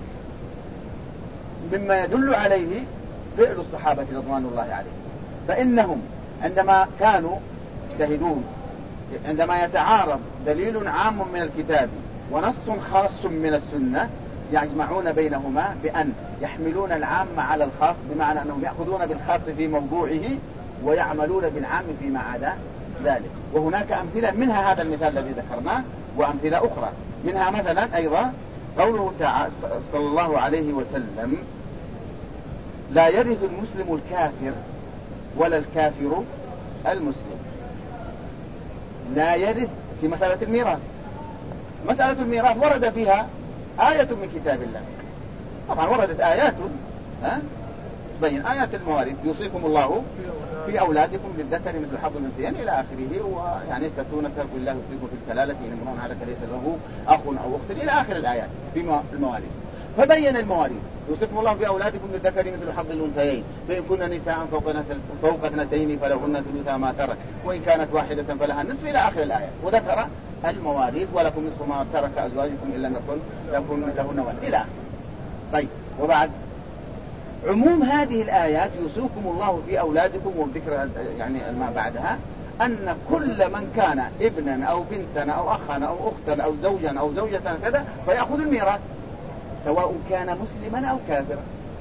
مما يدل عليه فعل الصحابة رضوان الله عليهم، فإنهم عندما كانوا يجتهدون، عندما يتعارض دليل عام من الكتاب ونص خاص من السنة، يجمعون بينهما بأن يحملون العام على الخاص، بمعنى أنهم يأخذون بالخاص في موضوعه ويعملون بالعام فيما عدا ذلك. وهناك أمثلة منها هذا المثال الذي ذكرناه، وأمثلة أخرى منها مثلا أيضا قوله تعالى صلى الله عليه وسلم: لا يرث المسلم الكافر ولا الكافر المسلم. لا يرث في مسألة الميراث. مسألة الميراث ورد فيها آية من كتاب الله، طبعا وردت آيات تبين آيات المواريث: يوصيكم الله في أولادكم للذكر مثل حظ الأنثيين إلى آخره، ويعني يستفتونك قل الله يفتيكم في الكلالة إن امرؤ هلك ليس له أخ أو أخت إلى آخر الآيات في المواريث. فبين المواريث: يوصيكم الله في أولادكم للذكر مثل حظ الأنثيين، فإن كن نساء فوق اثنتين فلهن ثلثا ما ترك، وإن كانت واحدة فلها النصف إلى آخر الآية. وذكر المواريث: ولكم نصف ما ترك أزواجكم إن لم يكن لهن ولد إلى آخره. طيب، وبعد عموم هذه الآيات يوصيكم الله في أولادكم، والذكر يعني ما بعدها أن كل من كان ابنا أو بنتا أو أخا أو أختا أو زوجا أو زوجة كذا فيأخذ الميراث، سواء كان مسلما أو كافرا.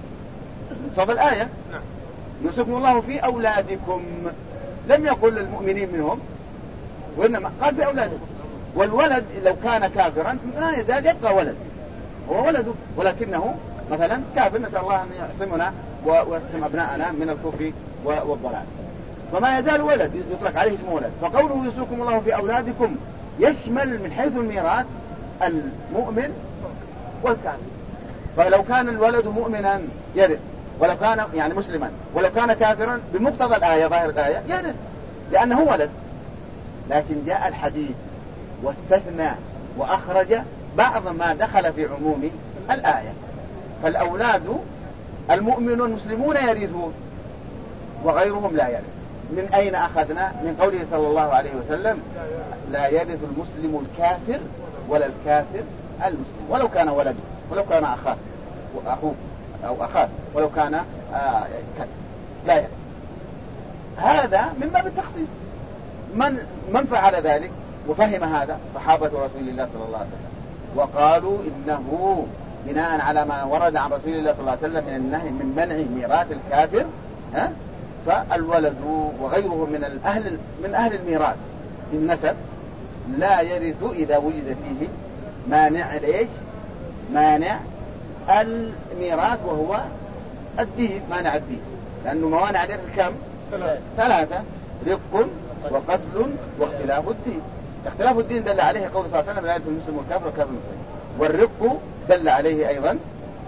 فضل الآية يوصيكم الله في أولادكم، لم يقل المؤمنين منهم، وإنما قال في أولادكم. والولد لو كان كافرا لا يزال يبقى ولد، هو ولده، ولكنه مثلا كافر، نسأل الله أن يعصمنا ويعصم أبناءنا من الكفر والضلال، فما يزال ولد يطلق عليه اسم ولد. فقوله يوصيكم الله في أولادكم يشمل من حيث الميراث المؤمن والكافر. فلو كان الولد مؤمنا يرث، ولو كان يعني مسلما، ولو كان كافرا بمقتضى الآية ظاهر الآية يرث لأنه ولد. لكن جاء الحديث واستثنى وأخرج بعض ما دخل في عموم الآية، فالأولاد المؤمنون المسلمون يرثون وغيرهم لا يرث. من أين أخذنا؟ من قوله صلى الله عليه وسلم لا يرث المسلم الكافر ولا الكافر المسلم ولو كان ولده ولو كان أخوه أو أخاه ولو كان كافر لا يرث. هذا من باب التخصيص. من فعل ذلك وفهم هذا؟ صحابة رسول الله صلى الله عليه وسلم، وقالوا إنه بناء على ما ورد عن رسول الله صلى الله عليه وسلم من النهي من منع ميراث الكافر، فالولد وغيره من أهل الميراث النسب لا يرث إذا وجد فيه مانع ليش؟ مانع الميراث وهو الدين، مانع الدين، لأنه موانع الإرث كم؟ 3: رق وقتل واختلاف الدين. اختلاف الدين دل عليه قول صلى الله عليه وسلم لا يرث المسلم والكافر والكافر المسلم، والرق دل عليه أيضا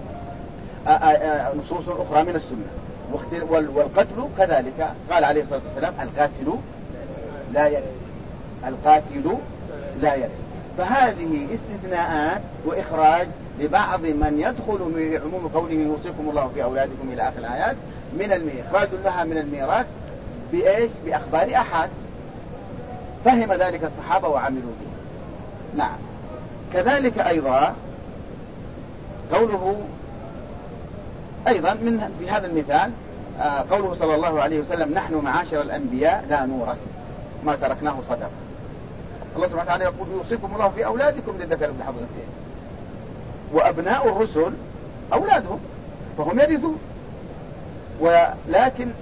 نصوص أخرى من السنة، والقتل كذلك قال عليه الصلاة والسلام القاتل لا يرث، القاتل لا يرث. فهذه استثناءات وإخراج لبعض من يدخل في عموم قوله يوصيكم الله في أولادكم إلى آخر الآيات من إخراج لها من الميراث بإيش؟ بأخبار أحد فهم ذلك الصحابة وعملوا به. نعم. كذلك أيضا قوله أيضا في هذا المثال قوله صلى الله عليه وسلم نحن معاشر الأنبياء لا نورث ما تركناه صدقة. الله سبحانه وتعالى يقول يوصيكم الله في أولادكم للذكر مثل حظ الأنثيين، وأبناء الرسل أولادهم فهم يرثون. ولكن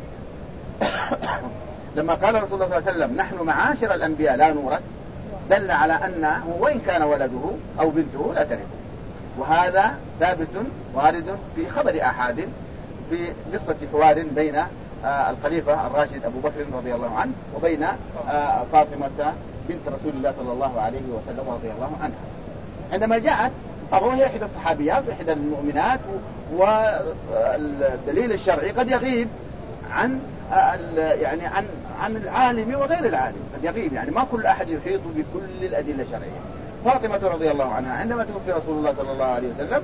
لما قال رسول الله صلى الله عليه وسلم نحن معاشر الأنبياء لا نورث دل على أنه وإن كان ولده أو بنته لا ترث. وهذا ثابت وارد في خبر أحد في قصة حوار بين الخليفة الراشد أبو بكر رضي الله عنه وبين فاطمة بنت رسول الله صلى الله عليه وسلم رضي الله عنها. عندما جاءت طبعا هي إحدى الصحابيات وإحدى المؤمنات، والدليل الشرعي قد يغيب عن عن العالم وغير العالم، قد يغيب، يعني ما كل أحد يحيط بكل الأدلة الشرعية. فاطمة رضي الله عنها عندما توفي رسول الله صلى الله عليه وسلم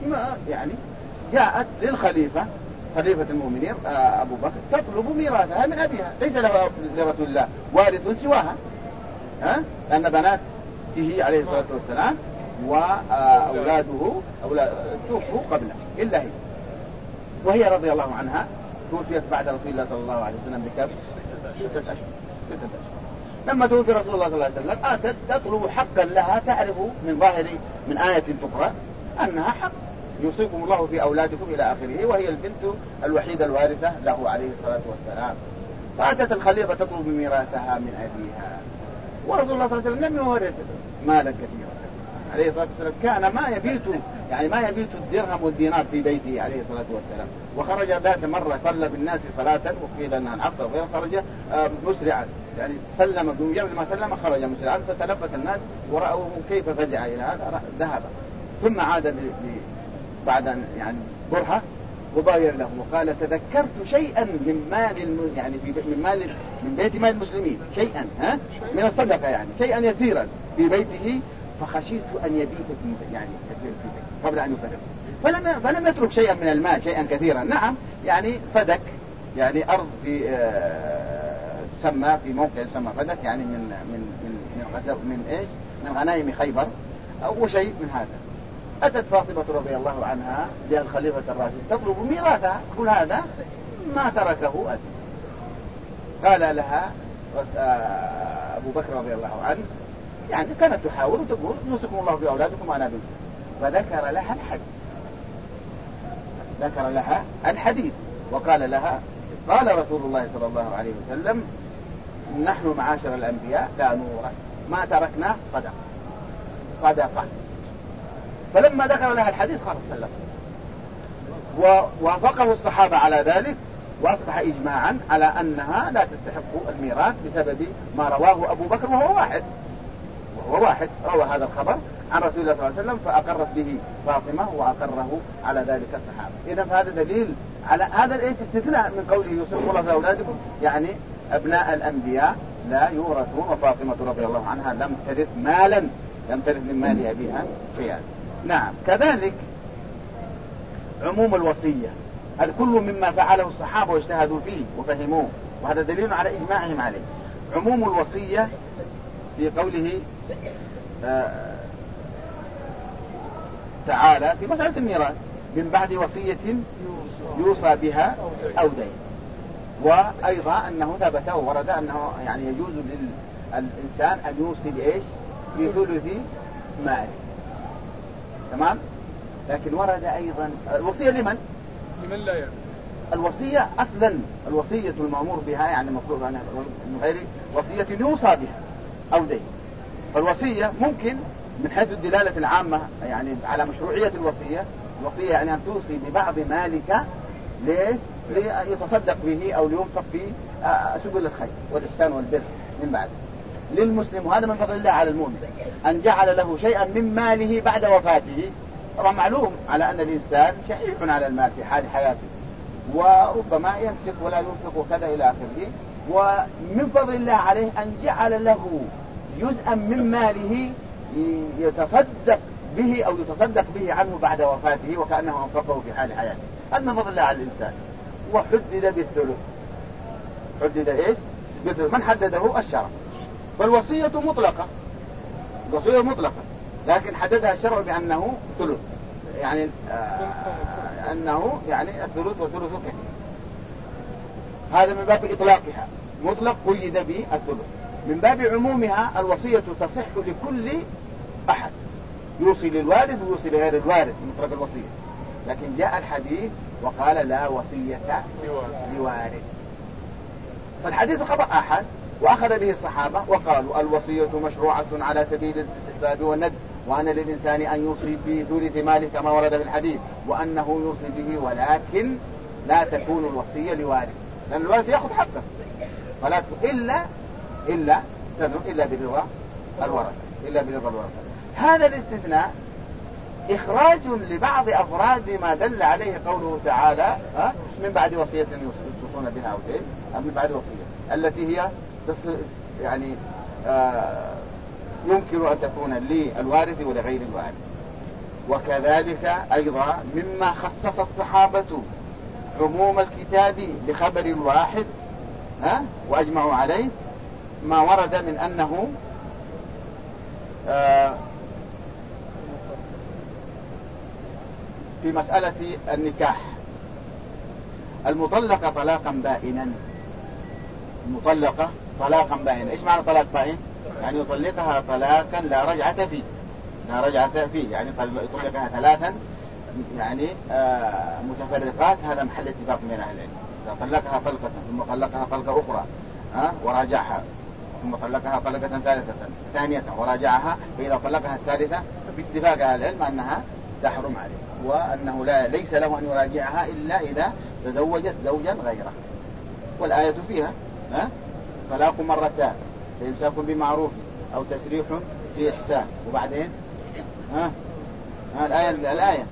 جاءت للخليفة خليفة المؤمنين أبو بكر تطلب ميراثها من أبيها، ليس له لرسول الله وارث سواها، لأن بناته عليه الصلاة والسلام وأولاده توفوا قبله إلا هي، وهي رضي الله عنها توفيت بعد رسول الله صلى الله عليه وسلم بكم 6 أشهر. لما توفي رسول الله صلى الله عليه وسلم آتت تطلب حقا لها، تعرف من آية تقرأ أنها حق يوصيكم الله في أولادكم إلى آخره، وهي البنت الوحيدة الوارثة له عليه الصلاة والسلام. فأتت الخليفة تطلب ميراثها من أبيها، ورسول الله صلى الله عليه وسلم لم يورث مالا كثيرا عليه الصلاة والسلام، كان ما يبيت الدرهم والدينار في بيته عليه الصلاة والسلام. وخرج ذات مرة صلى بالناس صلاة وقيل أنها العصر وغيره، خرج مسرعا، يعني سلم بمجرد ما سلم خرج مسرعا، فتلفت الناس ورأوه كيف فزع إلى هذا ذهب، ثم عاد بعد برهة وباير له وقال تذكرت شيئا من مال من بيت مال المسلمين، شيئا من الصدقة، يعني شيئا يسيرا في بيته، فخشيت أن يبيت في قبل أن يفرق، فلم يترك شيئا من المال، شيئا كثيرا. نعم، يعني فدك، يعني أرض في تسمى في موقع يسمى فدك، يعني من غنائم خيبر أو شيء من هذا. أتت فاطمة رضي الله عنها للخليفة الراشد تطلب ميراثها، تقول هذا ما تركه أبي. قال لها أبو بكر رضي الله عنه، يعني كانت تحاول وتقول يوصيكم الله في أولادكم وأنا بنت، فذكر لها الحديث وقال لها قال رسول الله صلى الله عليه وسلم نحن معاشر الأنبياء لا نورث ما تركنا صدقة. فلما ذكر لها الحديث خلاص سلم، ووافقه الصحابة على ذلك، وأصبح إجماعا على أنها لا تستحق الميراث بسبب ما رواه أبو بكر، وهو واحد روى هذا الخبر عن رسول الله صلى الله عليه وسلم، فأقرت به فاطمة وأقره على ذلك الصحابة. إذا هذا دليل على هذا استثناء من قوله يوصيكم الله في أولادكم، يعني أبناء الأنبياء لا يورثون، وفاطمة رضي الله عنها لم ترث من مال أبيها شيئا. نعم. كذلك عموم الوصية، هذا كله مما فعله الصحابة واجتهدوا فيه وفهموه، وهذا دليل على إجماعهم عليه. عموم الوصية في قوله تعالى في مسألة الميراث من بعد وصية يوصى بها أو دين. وأيضا أنه ثبت وورد أنه يعني يجوز للإنسان أن يوصي بإيش بثلث ماله، تمام. لكن ورد أيضا الوصية لمن لا يعني. الوصية أصلا الوصية المأمور بها يعني المفروض أن من غير وصية يوصى بها أو دين. فالوصية ممكن من حيث الدلالة العامة يعني على مشروعية الوصية يعني أن توصي ببعض مالك ليش ليتصدق به أو لينفق في سبل الخير والإحسان والبر من بعد للمسلم. وهذا من فضل الله على المؤمن أن جعل له شيئا من ماله بعد وفاته. طبعا معلوم على أن الإنسان شحيح على المال في حال حياته، وربما يمسك ولا ينفق وكذا إلى آخره. ومن فضل الله عليه أن جعل له جزءا من ماله يتصدق به أو يتصدق به عنه بعد وفاته وكأنه أنفقه في حال حياته. هذا من فضل الله على الإنسان. وحدد بالثلث. حدد إيش بالثلث. من حدده؟ الشرع. فالوصية مطلقة، الوصية مطلقة، لكن حددها الشرع بأنه ثلث، يعني أنه يعني الثلث وثلث كثير. هذا من باب إطلاقها، مطلق قيد به الثلث. من باب عمومها الوصية تصح لكل أحد، يوصي للوارث ويوصي لغير الوارث مطلق الوصية. لكن جاء الحديث وقال لا وصية لوارث. فالحديث خبر أحد وأخذ به الصحابة وقالوا الوصية مشروعة على سبيل الاستحباب والند، وأن للإنسان أن يوصي بثلث ماله كما ورد في الحديث، وأنه يوصي به ولكن لا تكون الوصية لوارث، لأن الوارث يأخذ حقه فلا إلا برضا الورثة، إلا برضا الورثة. هذا الاستثناء إخراج لبعض أفراد ما دل عليه قوله تعالى من بعد وصية يوصون بها أو دين، من بعد وصية التي هي يعني يمكن أن تكون للوارث ولغير الوارث. وكذلك أيضا مما خصص الصحابة عموم الكتاب بخبر واحد وأجمعوا عليه ما ورد من أنه في مسألة النكاح المطلقة طلاقا بائنا. المطلقة طلاقا بائنا، إيش معنى طلاق بائن؟ يعني يطلقها طلاقا لا رجعة فيه، لا رجعة فيه، يعني يطلقها ثلاثا يعني متفرقات. هذا محل اتفاق بين أهل العلم. إذا طلقها طلقة ثم طلقها طلقة أخرى وراجعها ثم طلقها طلقة ثانية وراجعها، فإذا طلقها الثالثة باتفاق أهل العلم أنها تحرم عليه، وأنه ليس له أن يراجعها إلا إذا تزوجت زوجا غيره. والآية فيها طلاق مرتان فإمساك بمعروف أو تسريح في إحسان. وبعدين الآية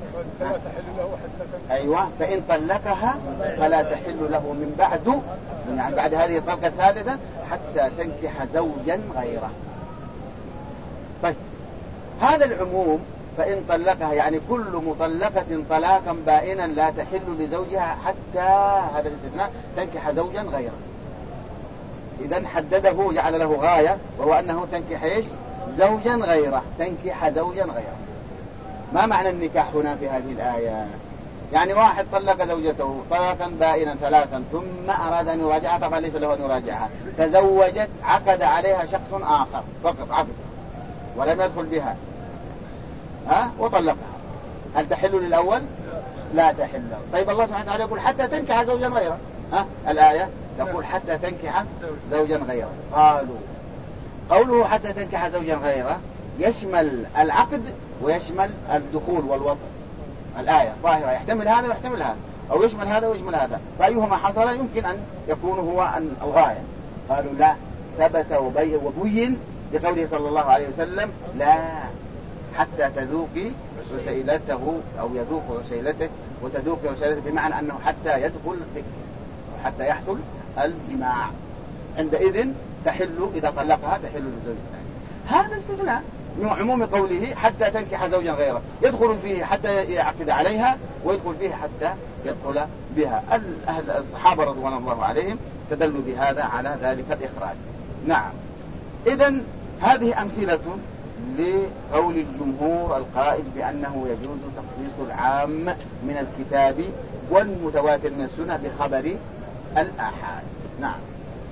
أيوة فإن طلقها فلا تحل له من بعد، يعني بعد هذه الطلقة الثالثة حتى تنكح زوجا غيره. طيب هذا العموم فإن طلقها يعني كل مطلقة طلاقا بائنا لا تحل لزوجها حتى هذا الاستثناء تنكح زوجا غيره. إذن حدده جعل له غاية وهو أنه تنكح إيش زوجا غيره، تنكح زوجا غيره. ما معنى النكاح هنا في هذه الآية؟ يعني واحد طلق زوجته طلاقا بائنا ثلاثا ثم أراد أن يراجعها فليس له أن يراجعها، تزوجت عقد عليها شخص آخر فقط عقد ولم يدخل بها وطلقها، هل تحل للأول؟ لا تحل. طيب الله سبحانه وتعالى يقول حتى تنكح زوجا غيره، الآية تقول حتى تنكح زوجا غيره. قالوا قوله حتى تنكح زوجا غيره يشمل العقد ويشمل الدخول والوطء. الآية ظاهرة يحتمل هذا ويحتمل هذا، أو يشمل هذا ويشمل هذا، فأيهما حصل يمكن أن يكون هو الغاية. قالوا لا، ثبت وبين بقوله صلى الله عليه وسلم لا حتى تذوقي وسيلته أو يذوق وسيلته وتذوق وسيلته، بمعنى أنه حتى يدخل بك حتى يحصل الجماع، عندئذ تحل إذا طلقها تحل للزوج الثاني. هذا استثناء من عموم قوله حتى تنكح زوجا غيره، يدخل فيه حتى يعقد عليها، ويدخل فيه حتى يدخل بها. أهل الصحابة رضوان الله عليهم تدلوا بهذا على ذلك الإخراج. نعم. إذن هذه أمثلة لقول الجمهور القائل بأنه يجوز تخصيص العام من الكتاب والمتواتر من السنة بخبر الآحاد. نعم.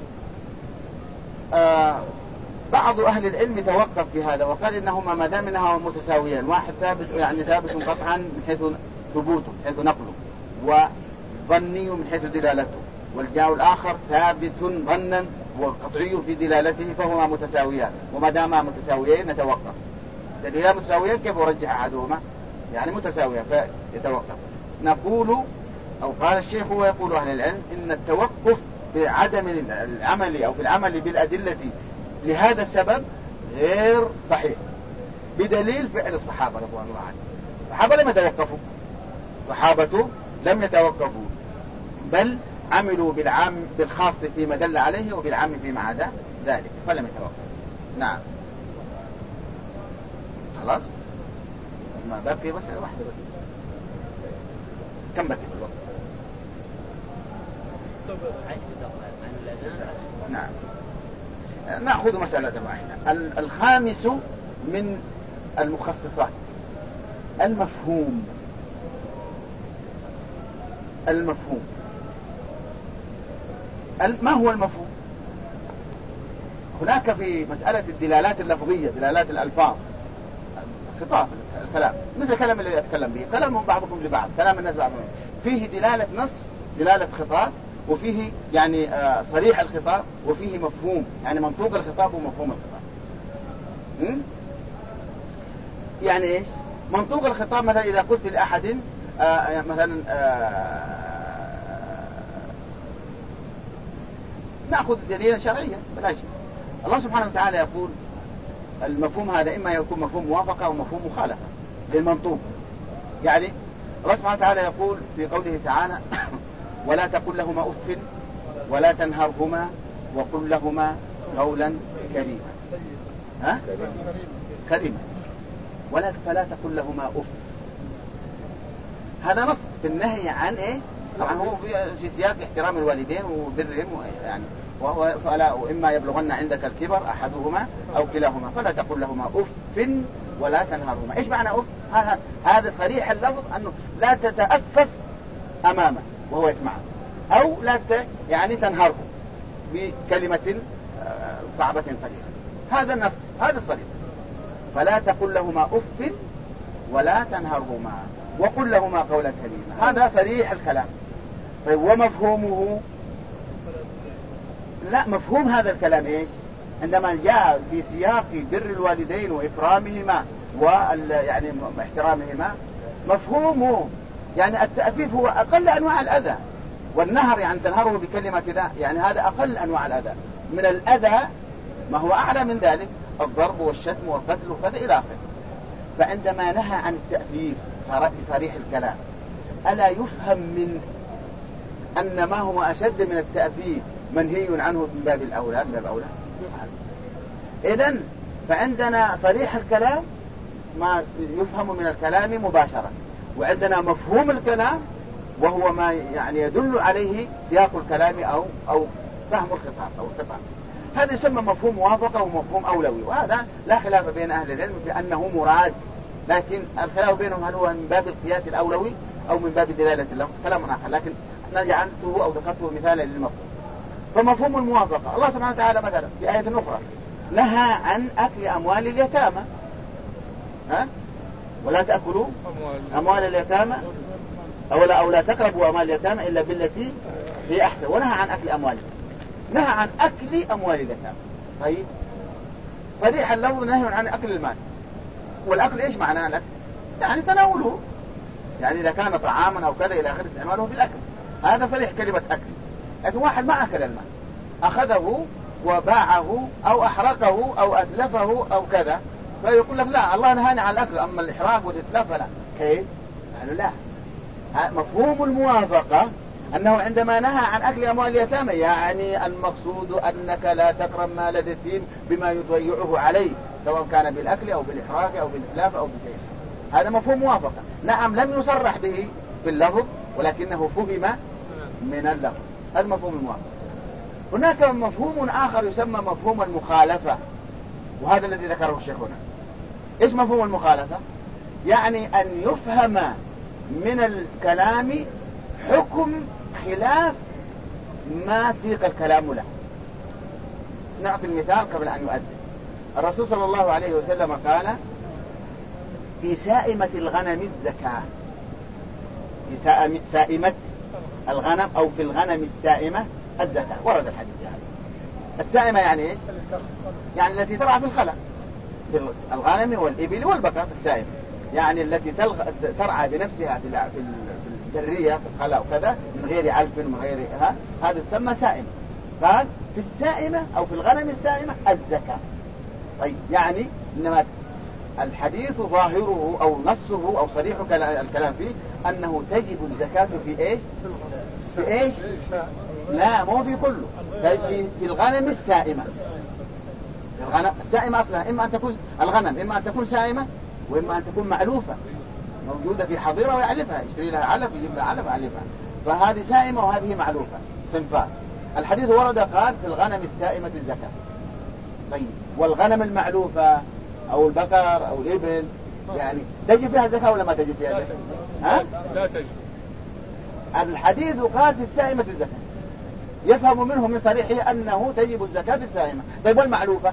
بعض أهل العلم توقف في هذا وقال إنهما ما دام إنهما متساويان، واحد ثابت يعني ثابت قطعا من حيث ثبوته من حيث نقله، وظني من حيث دلالته، والجاء الآخر ثابت ظنا وقطعي في دلالته، فهما متساويان. وما داما متساويين نتوقف. إذا متساويين كيف أرجح أحدهما؟ يعني متساويان فيتوقف. نقول أو قال الشيخ ويقول أهل العلم إن التوقف في عدم العمل أو في العمل بالأدلة لهذا السبب غير صحيح، بدليل فعل الصحابة رضوان الله عنهم. الصحابة لم يتوقفوا، الصحابة لم يتوقفوا، بل عملوا بالعام بالخاص فيما دل عليه وبالعام فيما عدا ذلك، فلم يتوقفوا. نعم. خلاص ما بقي مسألة واحدة بس. كم بقي الوقت؟ نعم. نأخذ مسألة واحدة. الخامس من المخصصات المفهوم. ما هو المفهوم؟ هناك في مسألة الدلالات اللفظية، دلالات الألفاظ، خطاب الكلام، مثل الكلام الذي يتكلم به، كلام بعضكم لبعض، كلام الناس بعضهم، فيه دلالة نص، دلالة خطاب، وفيه يعني صريح الخطاب، وفيه مفهوم يعني منطوق الخطاب ومفهوم الخطاب. يعني ايش؟ منطوق الخطاب مثلا إذا قلت لأحد مثلا نأخذ دليلا شرعيا بلا شيء. الله سبحانه وتعالى يقول المفهوم هذا إما يكون مفهوم موافقة أو مفهوم مخالفة للمنطوق. يعني الله سبحانه وتعالى يقول في قوله تعالى ولا تقل لهما أف ولا تنهرهما وقل لهما قولا كريما. كريما. فلا تقل لهما أف. هذا نص في النهي عن إيه؟ طبعا هو في سياق احترام الوالدين وبرهم يعني، فلا وإما يبلغن عندك الكبر أحدهما أو كلاهما فلا تقل لهما أف ولا تنهرهما. إيش معنى أف؟ هذا صريح اللفظ أنه لا تتأفف أمامه وهو يسمعه، أو لا يعني تنهره بكلمة صعبة قليلة. هذا النص، هذا الصريح. فلا تقل لهما أف ولا تنهرهما وقل لهما قولا كريما. هذا صريح الكلام. طيب ومفهومه؟ لا، مفهوم هذا الكلام إيش؟ عندما جاء في سياق بر الوالدين وإكرامهما يعني احترامهما، مفهومه يعني التأفيف هو أقل أنواع الأذى، والنهر يعني تنهره بكلمة ذا، يعني هذا أقل أنواع الأذى. من الأذى ما هو أعلى من ذلك، الضرب والشتم والقتل وكذا إلى آخره. فعندما نهى عن التأفيف بصريح الكلام، ألا يفهم من أن ما هو أشد من التأفيف منهي عنه من باب الأولى؟ إذن فعندنا صريح الكلام ما يفهم من الكلام مباشرة، وعندنا مفهوم الكلام وهو ما يعني يدل عليه سياق الكلام أو فهم الخطاب أو الخطاب. هذا يسمى مفهوم موافقة ومفهوم أولوي، وهذا لا خلاف بين أهل العلم في أنه مراد، لكن الخلاف بينهم هل هو من باب القياس الأولوي أو من باب دلالة اللفظ، كلام آخر، لكن نجعلته أو ذكرته مثالا للمفهوم. فمفهوم الموافقة، الله سبحانه وتعالى مثلا في آية أخرى نهى عن أكل أموال اليتامى، ولا تأكلوا أموال اليتامى أو لا تقربوا أموال اليتامى إلا بالتي هي أحسن، ونهى عن أكل أموالهم، نهى عن أكل أموال اليتامى. طيب صريح اللفظ نهي عن أكل المال، والأكل إيش معناه الأكل؟ يعني تناوله، يعني إذا كان طعاما أو كذا إلى آخر استعماله في الأكل، هذا صريح كلمة أكل. لكن واحد ما أكل المال، أخذه وباعه أو أحرقه أو أتلفه أو كذا، فيقول لك لا الله نهاني عن الأكل، أما الإحراق والإتلاف لا. كيف؟ قالوا لا. مفهوم الموافقة أنه عندما نهى عن أكل أموال اليتامى يعني المقصود أنك لا تقرب مال اليتيم بما يضيعه عليه، سواء كان بالأكل أو بالإحراق أو بالإتلاف أو بشيء. هذا مفهوم موافقة. نعم لم يصرح به باللفظ ولكنه فهم من اللفظ، هذا مفهوم الموافقة. هناك مفهوم آخر يسمى مفهوم المخالفة، وهذا الذي ذكره الشيخ هنا. إيش مفهوم المخالفة؟ يعني أن يفهم من الكلام حكم خلاف ما سيق الكلام له. نعطي المثال قبل أن يؤذن. الرسول صلى الله عليه وسلم قال في سائمة الغنم الزكاة، في سائمة الغنم أو في الغنم السائمة الزكاة، ورد الحديث يعني. السائمة يعني إيه؟ يعني التي ترعى في الخلا، في الغنم والإبل والبقر. السائمة يعني التي ترعى بنفسها في البرية في الخلا وكذا من غير علف ومن غيرها، هذا تسمى سائمة. قال في السائمة أو في الغنم السائمة الزكاة. طيب يعني إنما الحديث ظاهره أو نصه أو صريح الكلام فيه أنه تجب الزكاة في إيش؟ في إيش؟ لا مو في كله، في الغنم السائمة. الغنم السائمة أصلا إما أن تكون الغنم إما أن تكون سائمة وإما أن تكون معلوفة موجودة في حظيرة ويعلفها، يشتري لها علف يجيب لها علف يعلفها، فهذه سائمة وهذه معلوفة صنفان. الحديث ورد قال في الغنم السائمة الزكاة. طيب والغنم المعلوفة أو البقر أو الإبل يعني تجب فيها زكاة ولا ما تجب فيها زكاة؟ ها؟ لا تجب. الحديث قال في السائمة الزكاة، يفهم منه من صريحه أنه تجب الزكاة في السائمة. طيب والمعلوفة؟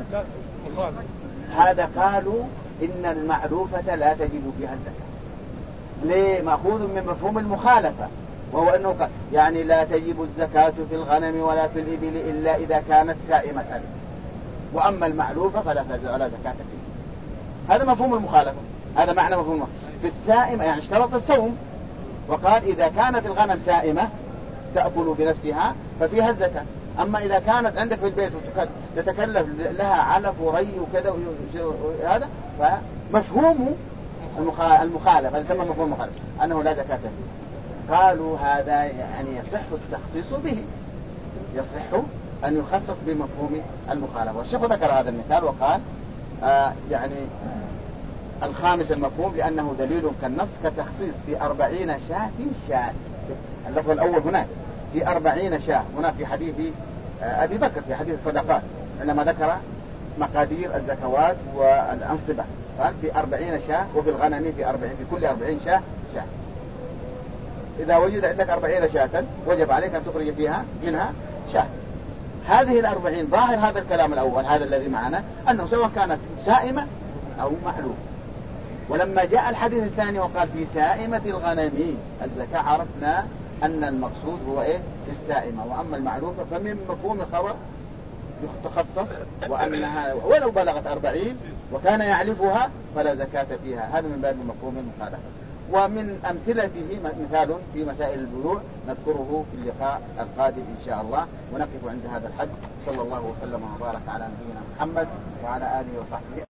هذا قالوا إن المعلوفة لا تجب فيها الزكاة. ليه؟ مأخوذ من مفهوم المخالفة، وهو أنه قال يعني لا تجب الزكاة في الغنم ولا في الإبل إلا إذا كانت سائمة، وأما المعلوفة فلا زكاة فيها. هذا مفهوم المخالفة، هذا معنى مفهوم المخالفة. في السائمة يعني اشترط الصوم، وقال إذا كانت الغنم سائمة تأكل بنفسها ففيها الزكاة. أما إذا كانت عندك في البيت وتتكلف لها علف وري وكذا هذا فمفهوم المخالفة، هذا يسمى مفهوم المخالفة أنه لا زكاة فيه. قالوا هذا يعني يصح التخصيص به، يصح أن يخصص بمفهوم المخالفة. والشيخ ذكر هذا المثال وقال يعني الخامس المفهوم لأنه دليل كالنص كتخصيص في 40 شاة. اللفظ الأول هناك في 40 شاة، هنا في حديث أبي بكر في حديث الصدقات عندما ذكر مقادير الزكوات والأنصبة قال في 40 شاة، وفي الغنم في كل 40 شاة. إذا وجد عندك 40 شاة وجب عليك أن تخرج فيها منها شاة. هذه 40 ظاهر هذا الكلام الأول هذا الذي معنا أنه سواء كانت سائمة أو معلوفة. ولما جاء الحديث الثاني وقال في سائمة الغنم الزكاة عرفنا أن المقصود هو إيه؟ السائمة. وأما المعلوفة فمن مفهوم الخبر يتخصص وأنها ولو بلغت 40 وكان يعلفها فلا زكاة فيها. هذا من باب مفهوم المخالفة. ومن أمثلته مثال في مسائل البيوع نذكره في اللقاء القادم إن شاء الله، ونقف عند هذا الحد. صلى الله وسلم وبارك على نبينا محمد وعلى آله وصحبه.